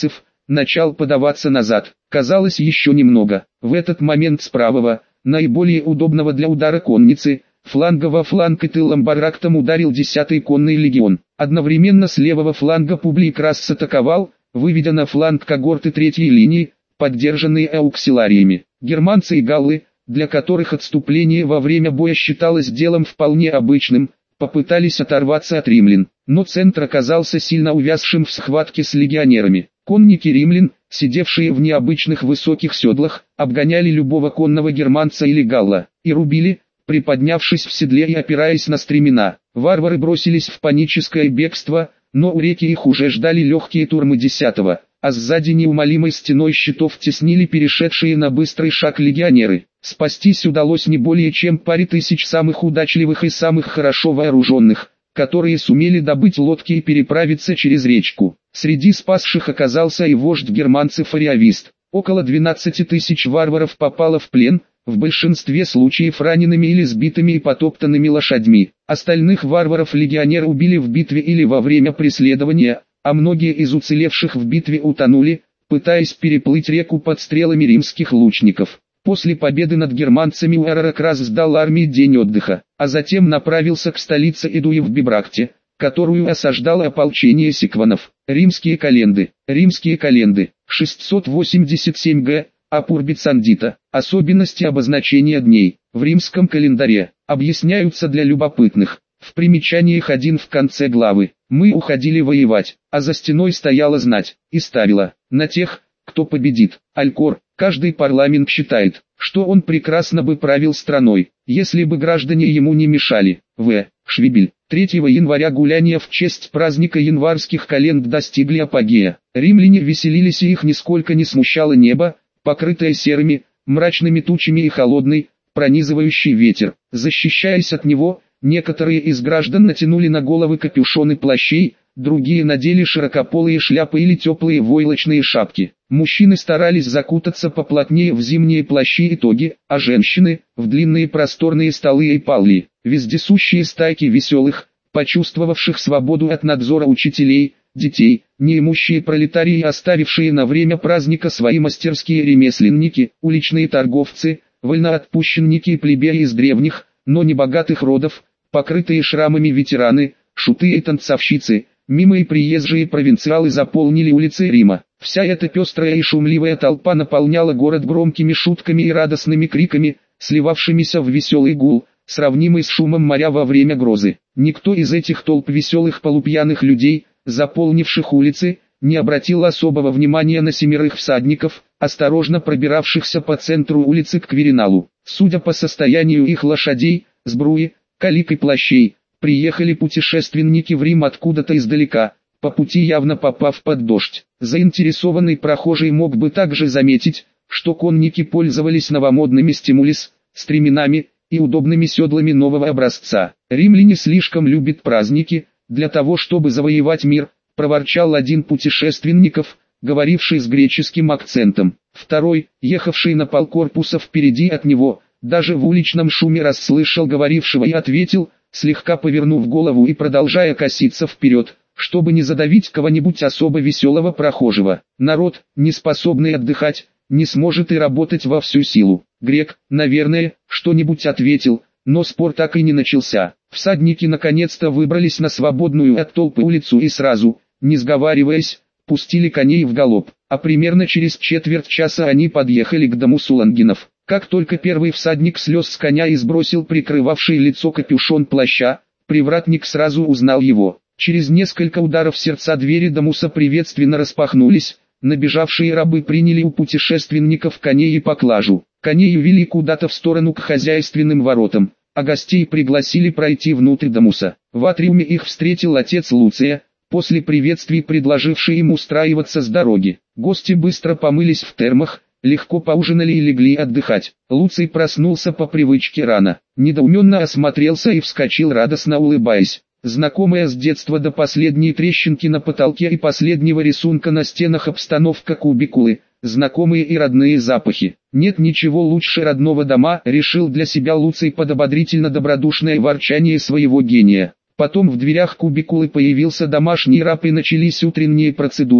начал подаваться назад. Казалось, еще немного. В этот момент с правого, наиболее удобного для удара конницы, фланга во фланг и тылом барактом ударил 10-й конный легион. Одновременно с левого фланга Публий Красс атаковал, выведя на фланг когорты третьей линии, поддержанные ауксилариями. Германцы и галлы, для которых отступление во время боя считалось делом вполне обычным, попытались оторваться от римлян, но центр оказался сильно увязшим в схватке с легионерами. Конники римлян, сидевшие в необычных высоких седлах, обгоняли любого конного германца или галла, и рубили, приподнявшись в седле и опираясь на стремена. Варвары бросились в паническое бегство, но у реки их уже ждали легкие турмы 10-го, а сзади неумолимой стеной щитов теснили перешедшие на быстрый шаг легионеры. Спастись удалось не более чем паре тысяч самых удачливых и самых хорошо вооруженных, которые сумели добыть лодки и переправиться через речку. Среди спасших оказался и вождь германцев Ариавист. Около 12 тысяч варваров попало в плен, в большинстве случаев ранеными или сбитыми и потоптанными лошадьми. Остальных варваров легионеры убили в битве или во время преследования, а многие из уцелевших в битве утонули, пытаясь переплыть реку под стрелами римских лучников. После победы над германцами Уэраркрас сдал армии день отдыха, а затем направился к столице Эдуи в Бибракте, которую осаждало ополчение сикванов. Римские календы. 687 г. Апурбицандита. Особенности обозначения дней в римском календаре объясняются для любопытных. В примечаниях 1 в конце главы. Мы уходили воевать, а за стеной стояла знать, и ставила на тех, кто победит. Алькор. Каждый парламент считает, что он прекрасно бы правил страной, если бы граждане ему не мешали. В. Швибель. 3 января гуляния в честь праздника январских календ достигли апогея. Римляне веселились, и их нисколько не смущало небо, покрытое серыми, мрачными тучами и холодный, пронизывающий ветер. Защищаясь от него, некоторые из граждан натянули на головы капюшоны плащей, другие надели широкополые шляпы или теплые войлочные шапки. Мужчины старались закутаться поплотнее в зимние плащи и тоги, а женщины – в длинные просторные столы и палли. Вездесущие стайки веселых, почувствовавших свободу от надзора учителей, детей, неимущие пролетарии, оставившие на время праздника свои мастерские ремесленники, уличные торговцы, вольноотпущенники и плебеи из древних, но небогатых родов, покрытые шрамами ветераны, шуты и танцовщицы, мимо и приезжие провинциалы заполнили улицы Рима. Вся эта пестрая и шумливая толпа наполняла город громкими шутками и радостными криками, сливавшимися в веселый гул, сравнимый с шумом моря во время грозы. Никто из этих толп веселых полупьяных людей, заполнивших улицы, не обратил особого внимания на 7 всадников, осторожно пробиравшихся по центру улицы к Квириналу. Судя по состоянию их лошадей, сбруи, калик и плащей, приехали путешественники в Рим откуда-то издалека, по пути явно попав под дождь. Заинтересованный прохожий мог бы также заметить, что конники пользовались новомодными стимулис, стременами и удобными седлами нового образца. «Римляне слишком любят праздники, для того чтобы завоевать мир», проворчал один путешественников, говоривший с греческим акцентом. Второй, ехавший на полкорпуса впереди от него, даже в уличном шуме расслышал говорившего и ответил, слегка повернув голову и продолжая коситься вперед, чтобы не задавить кого-нибудь особо веселого прохожего. Народ, не способный отдыхать, не сможет и работать во всю силу. Грек, наверное, что-нибудь ответил, но спор так и не начался. Всадники наконец-то выбрались на свободную от толпы улицу и сразу, не сговариваясь, пустили коней в галоп, а примерно через четверть часа они подъехали к дому Сулангинов. Как только первый всадник слез с коня и сбросил прикрывавший лицо капюшон плаща, привратник сразу узнал его. Через несколько ударов сердца двери Дамуса приветственно распахнулись, набежавшие рабы приняли у путешественников коней и поклажу. Коней увели куда-то в сторону к хозяйственным воротам, а гостей пригласили пройти внутрь Дамуса. В атриуме их встретил отец Луция, после приветствий предложивший им устраиваться с дороги. Гости быстро помылись в термах, легко поужинали и легли отдыхать. Луций проснулся по привычке рано, недоуменно осмотрелся и вскочил, радостно улыбаясь. Знакомая с детства до последней трещинки на потолке и последнего рисунка на стенах обстановка кубикулы, знакомые и родные запахи. Нет ничего лучше родного дома, решил для себя Луций под ободрительно-добродушное ворчание своего гения. Потом в дверях кубикулы появился домашний раб и начались утренние процедуры,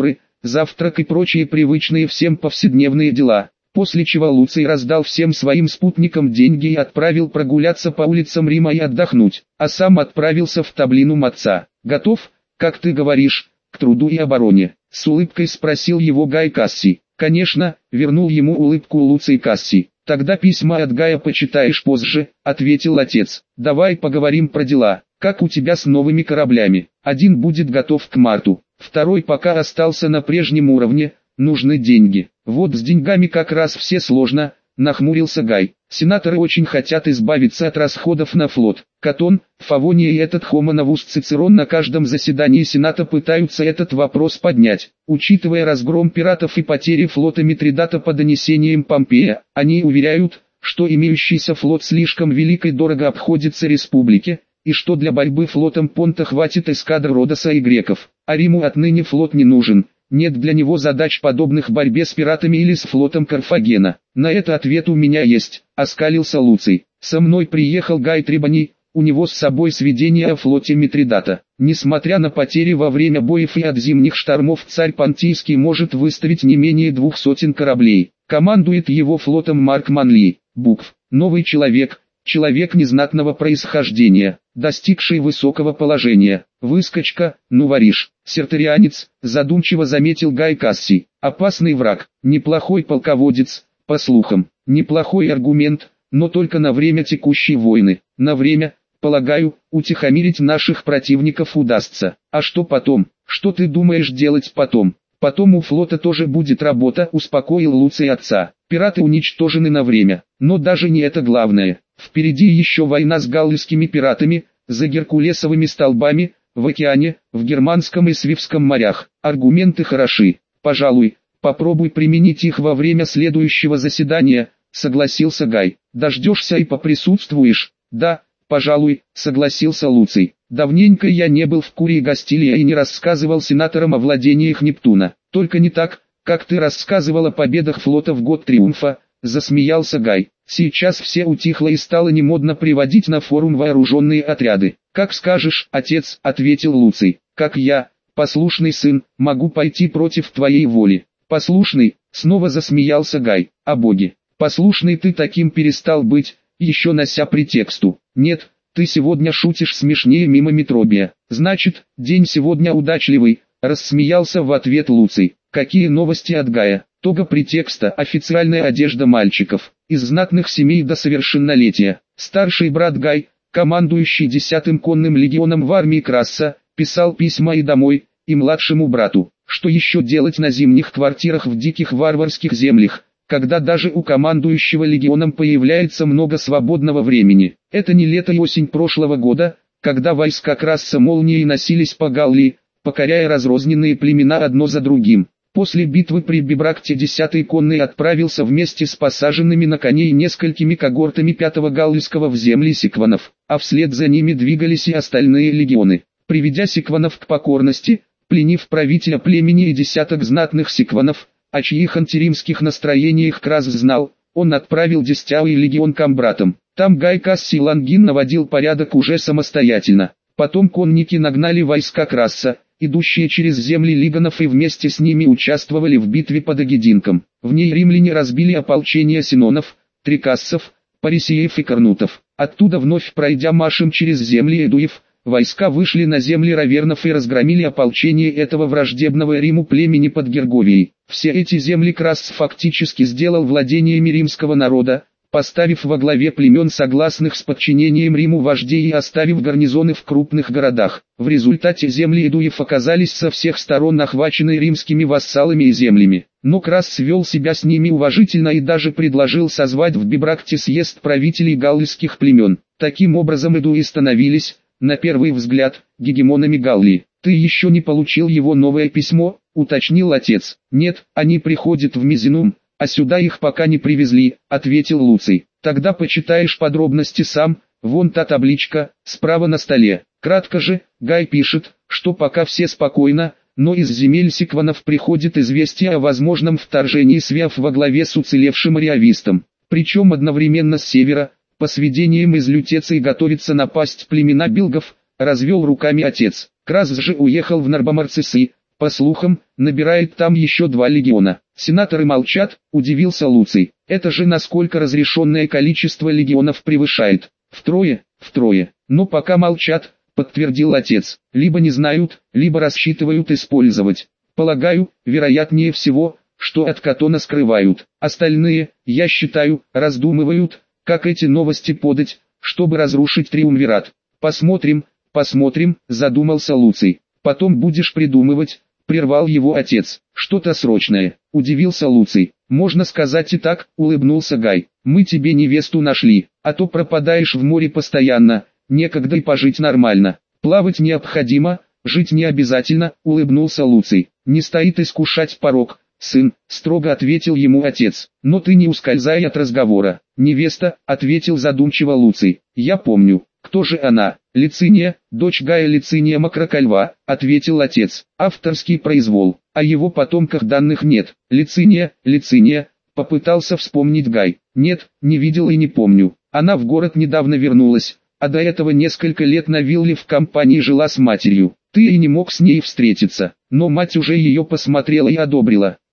завтрак и прочие привычные всем повседневные дела. После чего Луций раздал всем своим спутникам деньги и отправил прогуляться по улицам Рима и отдохнуть, а сам отправился в Таблинум отца. «Готов, как ты говоришь, к труду и обороне?» — с улыбкой спросил его Гай Кассий. «Конечно», — вернул ему улыбку Луций Кассий. «Тогда письма от Гая почитаешь позже», — ответил отец. «Давай поговорим про дела. Как у тебя с новыми кораблями? Один будет готов к марту, второй пока остался на прежнем уровне, нужны деньги». «Вот с деньгами как раз все сложно», — нахмурился Гай. «Сенаторы очень хотят избавиться от расходов на флот. Катон, Фавония и этот Хомонавус Цицерон на каждом заседании Сената пытаются этот вопрос поднять. Учитывая разгром пиратов и потери флота Митридата по донесениям Помпея, они уверяют, что имеющийся флот слишком велик и дорого обходится республике, и что для борьбы флотом Понта хватит эскадр Родоса и греков, а Риму отныне флот не нужен. Нет для него задач, подобных борьбе с пиратами или с флотом Карфагена. На это ответ у меня есть», — оскалился Луций. «Со мной приехал Гай Трибоний, у него с собой сведения о флоте Митридата. Несмотря на потери во время боев и от зимних штормов, царь Понтийский может выставить не менее 200 кораблей. Командует его флотом Марк Манли, букв, новый человек незнатного происхождения, достигший высокого положения. Выскочка, ну воришь, серторианец», задумчиво заметил Гай Кассий. «Опасный враг, неплохой полководец, по слухам, неплохой аргумент, но только на время текущей войны. На время, полагаю, утихомирить наших противников удастся. А что потом? Что ты думаешь делать потом?» «Потом у флота тоже будет работа», — успокоил Луций отца. «Пираты уничтожены на время, но даже не это главное. Впереди еще война с галлийскими пиратами, за Геркулесовыми столбами, в океане, в Германском и Свифском морях. Аргументы хороши. Пожалуй, попробуй применить их во время следующего заседания», — согласился Гай. «Дождешься и поприсутствуешь?» «Да, пожалуй», — согласился Луций. «Давненько я не был в Курии Гастилия и не рассказывал сенаторам о владениях Нептуна. Только не так, как ты рассказывал о победах флота в год триумфа», — засмеялся Гай. «Сейчас все утихло и стало немодно приводить на форум вооруженные отряды». «Как скажешь, отец», — ответил Луций. «Как я, послушный сын, могу пойти против твоей воли?» «Послушный», — снова засмеялся Гай. «О боги, послушный ты таким перестал быть, еще нося претексту». «Нет, ты сегодня шутишь смешнее мимо Метробия». «Значит, день сегодня удачливый», — рассмеялся в ответ Луций. «Какие новости от Гая?» «Тога претекста, официальная одежда мальчиков, из знатных семей до совершеннолетия. Старший брат Гай, командующий 10-м конным легионом в армии Красса, писал письма и домой, и младшему брату. Что еще делать на зимних квартирах в диких варварских землях, когда даже у командующего легионом появляется много свободного времени? Это не лето и осень прошлого года, когда войска Красса молнией носились по Галлии, покоряя разрозненные племена одно за другим. После битвы при Бибракте 10-й конный отправился вместе с посаженными на коней несколькими когортами 5-го галлийского в земли сикванов, а вслед за ними двигались и остальные легионы. Приведя сикванов к покорности, пленив правителя племени и десяток знатных сикванов, о чьих антиримских настроениях Крас знал, он отправил 10-й легион к Амбратам. Там Гай Кассий Лангин наводил порядок уже самостоятельно. Потом конники нагнали войска Красса, идущие через земли лиганов, и вместе с ними участвовали в битве под Агединком. В ней римляне разбили ополчение синонов, трикассов, парисиев и корнутов. Оттуда, вновь пройдя маршем через земли эдуев, войска вышли на земли равернов и разгромили ополчение этого враждебного Риму племени под Герговией. Все эти земли Красс фактически сделал владениями римского народа, поставив во главе племен, согласных с подчинением Риму, вождей, и оставив гарнизоны в крупных городах. В результате земли эдуев оказались со всех сторон охвачены римскими вассалами и землями. Но Красс вел себя с ними уважительно и даже предложил созвать в Бибракте съезд правителей галлийских племен. Таким образом эдуи становились, на первый взгляд, гегемонами Галлии. «Ты еще не получил его новое письмо?» — уточнил отец. «Нет, они приходят в Мизинум, а сюда их пока не привезли», — ответил Луций. «Тогда почитаешь подробности сам, вон та табличка, справа на столе». Кратко же, Гай пишет, что пока все спокойно, но из земель сикванов приходит известие о возможном вторжении свеев во главе с уцелевшим ариавистом. Причем одновременно с севера, по сведениям из Лютеции, готовится напасть племена билгов, развел руками отец. Крас же уехал в Нарбомарцесы, По слухам, набирает там еще 2 легиона. Сенаторы молчат, удивился Луций. Это же насколько разрешенное количество легионов превышает. Втрое. Но пока молчат, подтвердил отец. Либо не знают, либо рассчитывают использовать. Полагаю, вероятнее всего, что от Катона скрывают. Остальные, я считаю, раздумывают, как эти новости подать, чтобы разрушить триумвират. Посмотрим, задумался Луций. Потом будешь придумывать, прервал его отец. Что-то срочное, удивился Луций. Можно сказать и так, улыбнулся Гай. Мы тебе невесту нашли, а то пропадаешь в море постоянно, некогда и пожить нормально. Плавать необходимо, жить не обязательно, улыбнулся Луций. Не стоит искушать порог, сын, строго ответил ему отец. Но ты не ускользай от разговора. Невеста, ответил задумчиво Луций. Я помню. Кто же она? Лициния, дочь Гая Лициния Макрокольва, ответил отец. Авторский произвол. О его потомках данных нет. Лициния, попытался вспомнить Гай. Нет, не видел и не помню. Она в город недавно вернулась, а до этого несколько лет на вилле в компании жила с матерью. Ты и не мог с ней встретиться, но мать уже ее посмотрела и одобрила.